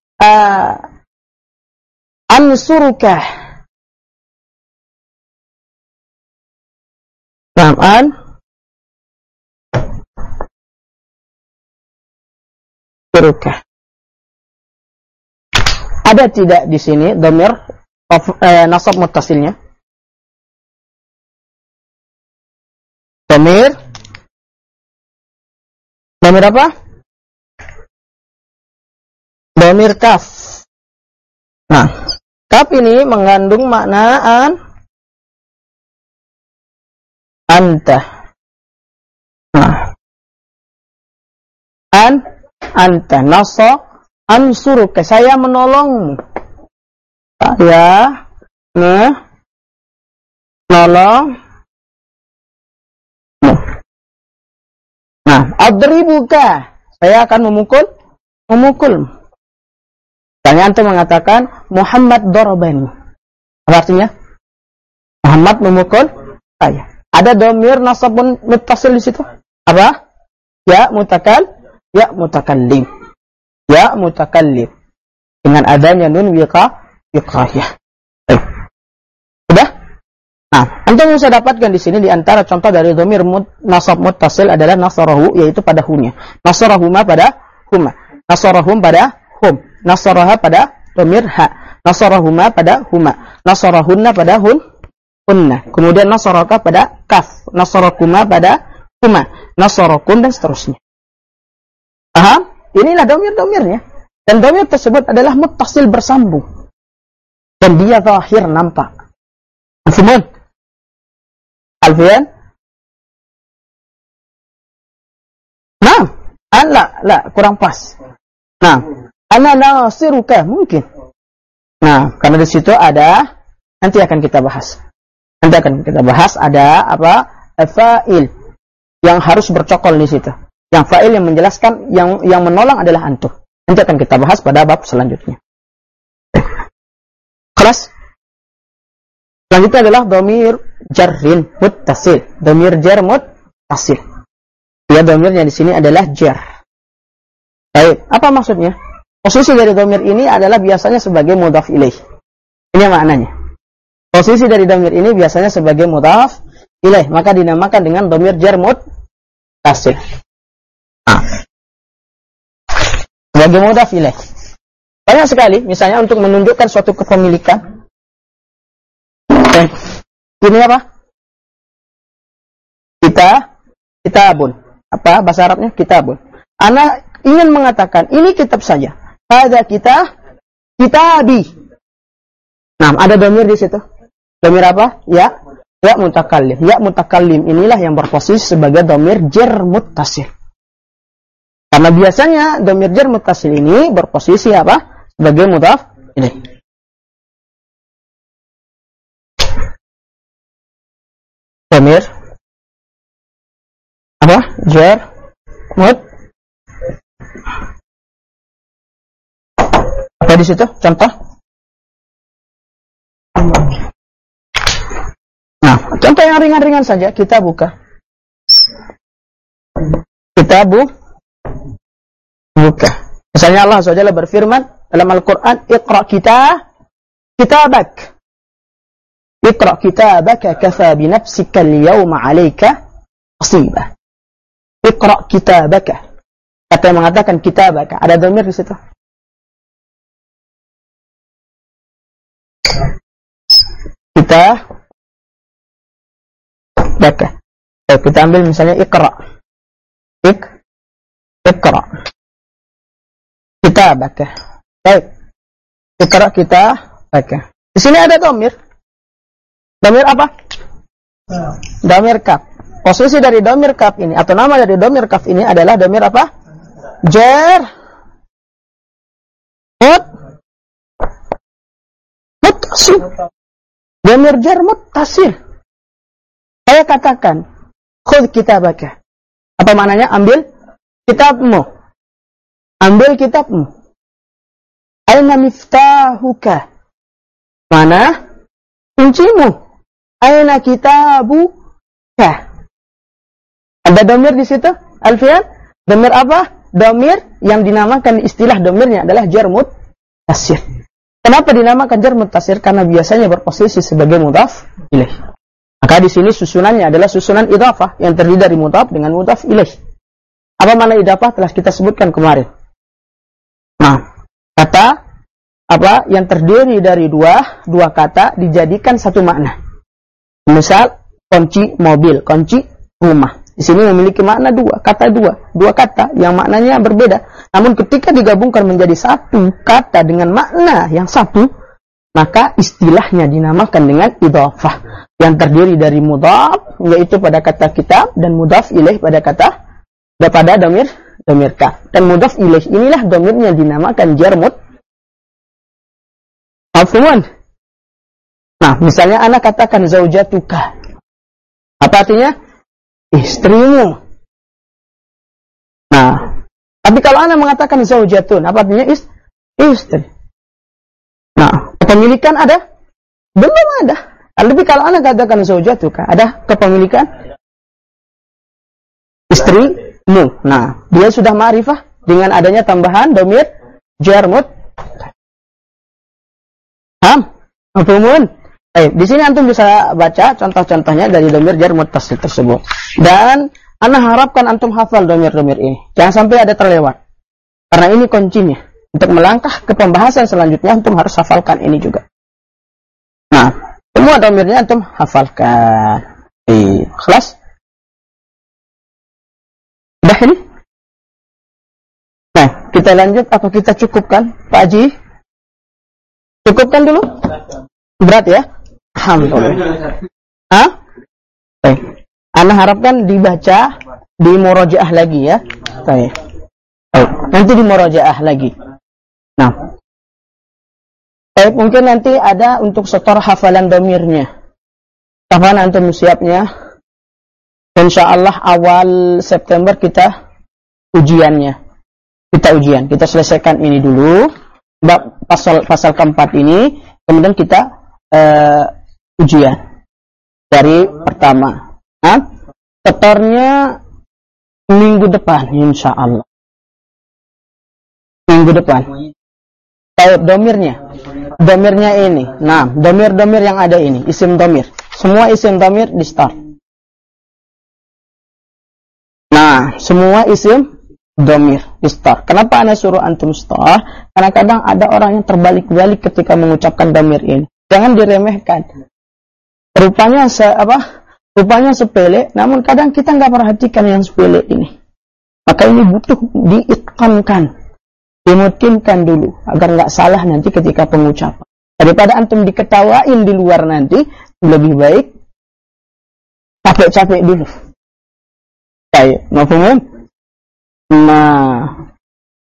ansuruka. An suruka. Ada tidak di sini dhamir nasab muttasilnya? Dhamir apa? Dhamir kaf. Nah, kaf ini mengandung makna anta. Nah, anta nasa ansuruka, saya menolongmu. Saya menolongmu. Nah, Nah, adribuka, saya akan memukul. Tanya antum mengatakan Muhammad darabani. Apa artinya? Muhammad memukul saya. Ada dhamir nasabun muttasil di situ. Apa? Ya mutakallim. Ya mutakallim. Dengan adanya nun wiqayah. Sudah? Nah, antum bisa dapatkan di sini di antara contoh dari dhamir nasab muttasil adalah nasarahu, yaitu pada hunya. Nasarahuma pada huma. Nasarahum pada hum. Nasaraha pada dhamir ha. Nasarahuma pada huma. Nasarahunna pada hunna. Kemudian nasaraka pada kaf. Nasarakuma pada huma. Nasarakum dan seterusnya. Paham? Inilah dhamir-dhamirnya. Dan dhamir tersebut adalah muttasil bersambung. Dan dia zahir nampak. Mafhum? Alfian? Nah, la, kurang pas. Nah, ana nasiruka mungkin. Nah, karena di situ ada, nanti akan kita bahas ada apa? Fa'il yang harus bercokol di situ. Yang fa'il yang menjelaskan, yang menolong adalah antum. Nanti akan kita bahas pada bab selanjutnya. Kelas selanjutnya adalah dhamir jarrin muttasil. Dhamir jar muttasil. Ya, dhamirnya di sini adalah jar. Baik, apa maksudnya? Posisi dari dhamir ini adalah biasanya sebagai mudhaf ilaih. Ini maknanya. Posisi dari dhamir ini biasanya sebagai mudhaf ilaih, maka dinamakan dengan dhamir jar muttasil. Sebagai mudhaf ilaih. Banyak sekali, misalnya untuk menunjukkan suatu kepemilikan. Ini apa? Kitabun. Apa bahasa Arabnya? Kitabun. Ana ingin mengatakan ini kitab saja. Ada kitabi. Nah, ada dhamir di situ. Dhamir apa? Ya mutakallim. Ya mutakallim inilah yang berposisi sebagai dhamir jar muttasil. Karena biasanya dhamir jar muttasil ini berposisi apa? Sebagai mudhaf ilaih. Dhamir apa? Jar apa di situ? Contoh. Nah, contoh yang ringan-ringan saja kita buka. Kita buka. Misalnya Allah SWT berfirman dalam Al-Quran, Iqra kitabak. Iqra kitabaka kafa binafsika al-yawma alayka hasiba. Iqra kitabaka. Kata yang mengatakan kitabaka. Ada dhamir di situ. Kitabaka. Kita ambil misalnya Iqra. Iqra. Kitabaka. Baik. Iqra kitabaka. Di sini ada dhamir. Dhamir apa? Dhamir kaf. Posisi dari dhamir kaf ini atau nama dari dhamir kaf ini adalah dhamir apa? Jar muttasil. Dhamir jar muttasil. Saya katakan, khudh kitabaka. Apa maknanya? Ambil kitabmu. Ambil kitabmu. Aina miftahuka. Mana kuncimu? Aina kitabuka. Ada dhamir di situ? Alfian? Dhamir apa? Dhamir yang dinamakan istilah dhamirnya adalah jar muttasil. Kenapa dinamakan jar muttasil? Karena biasanya berposisi sebagai mudhaf ilaih. Maka di sini susunannya adalah susunan idhafah yang terdiri dari mudhaf dengan mudhaf ilaih. Apa makna idhafah? Telah kita sebutkan kemarin. Nah, kata apa yang terdiri dari dua kata dijadikan satu makna. Misal kunci mobil, kunci rumah. Di sini memiliki makna dua kata yang maknanya berbeda. Namun ketika digabungkan menjadi satu kata dengan makna yang satu, maka istilahnya dinamakan dengan idhafah yang terdiri dari mudhaf yaitu pada kata kitab dan mudhaf ilaih pada dhamir kaf. Dan mudhaf ilaih inilah dhamirnya dinamakan jar muttasil. Nah, misalnya anak katakan zaujatuka. Apa artinya? Istrimu. Nah, tapi kalau Anda mengatakan zaujatun, apa artinya istri? Nah, kepemilikan ada? Belum ada. Tapi kalau Anda katakan zaujatuka, ada kepemilikan? Istrimu. Nah, dia sudah ma'rifah dengan adanya tambahan domir jar muttasil. Mafhumun? Di sini antum bisa baca contoh-contohnya dari domir jar muttasil tersebut. Dan Ana harapkan antum hafal domir-domir ini. Jangan sampai ada terlewat. Karena ini kuncinya. Untuk melangkah ke pembahasan selanjutnya, antum harus hafalkan ini juga. Nah, semua domirnya antum hafalkan. Kelas? Udah ini? Nah, kita lanjut apa kita cukupkan? Pak Haji? Cukupkan dulu? Berat ya? Alhamdulillah. Hah? Baik. Ana harapkan dibaca di murojaah lagi ya. Baik. Nanti di murojaah lagi. Nah. Mungkin nanti ada untuk setor hafalan domirnya. Kapan antum siapnya? Insyaallah awal September kita ujiannya. Kita ujian. Kita selesaikan ini dulu. Pasal keempat ini. Kemudian kita ujian. Dari pertama. Nah, setornya minggu depan. Insyaallah. Minggu depan. Domirnya ini. Nah, domir-domir yang ada ini. Isim domir. Semua isim domir di start. Nah, semua isim domir di start. Kenapa Ana suruh antum start? Karena kadang ada orang yang terbalik-balik ketika mengucapkan domir ini. Jangan diremehkan. Rupanya sepele, namun kadang kita nggak perhatikan yang sepele ini. Maka ini butuh diitqankan. Dimutinkan dulu agar nggak salah nanti ketika pengucapan. Daripada antum diketawain di luar nanti, lebih baik capek-capek dulu. Kayak mafhum? Nah,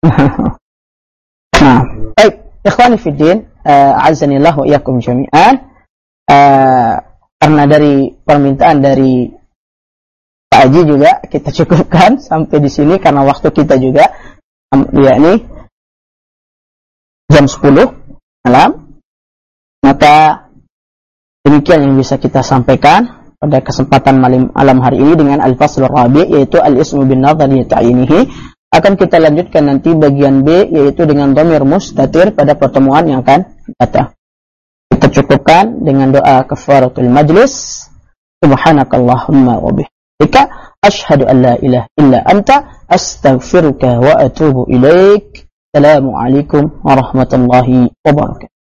baik, ikhwani fiddin, azanillah wa iyyakum jami'an. Karena dari permintaan dari Pak Haji juga kita cukupkan sampai di sini karena waktu kita juga yakni jam 10 malam. Maka demikian yang bisa kita sampaikan pada kesempatan malam hari ini dengan al-faslur rabi' yaitu al-ismu bin nadhari ta'inihi. Akan kita lanjutkan nanti bagian B yaitu dengan dhamir mustatir pada pertemuan yang akan datang. Kita cukupkan dengan doa kafaratul majlis. Subhanakallahumma wa bihamdika asyhadu an la ilaha illa anta astaghfiruka wa atubu ilaik. Assalamualaikum warahmatullahi wabarakatuh.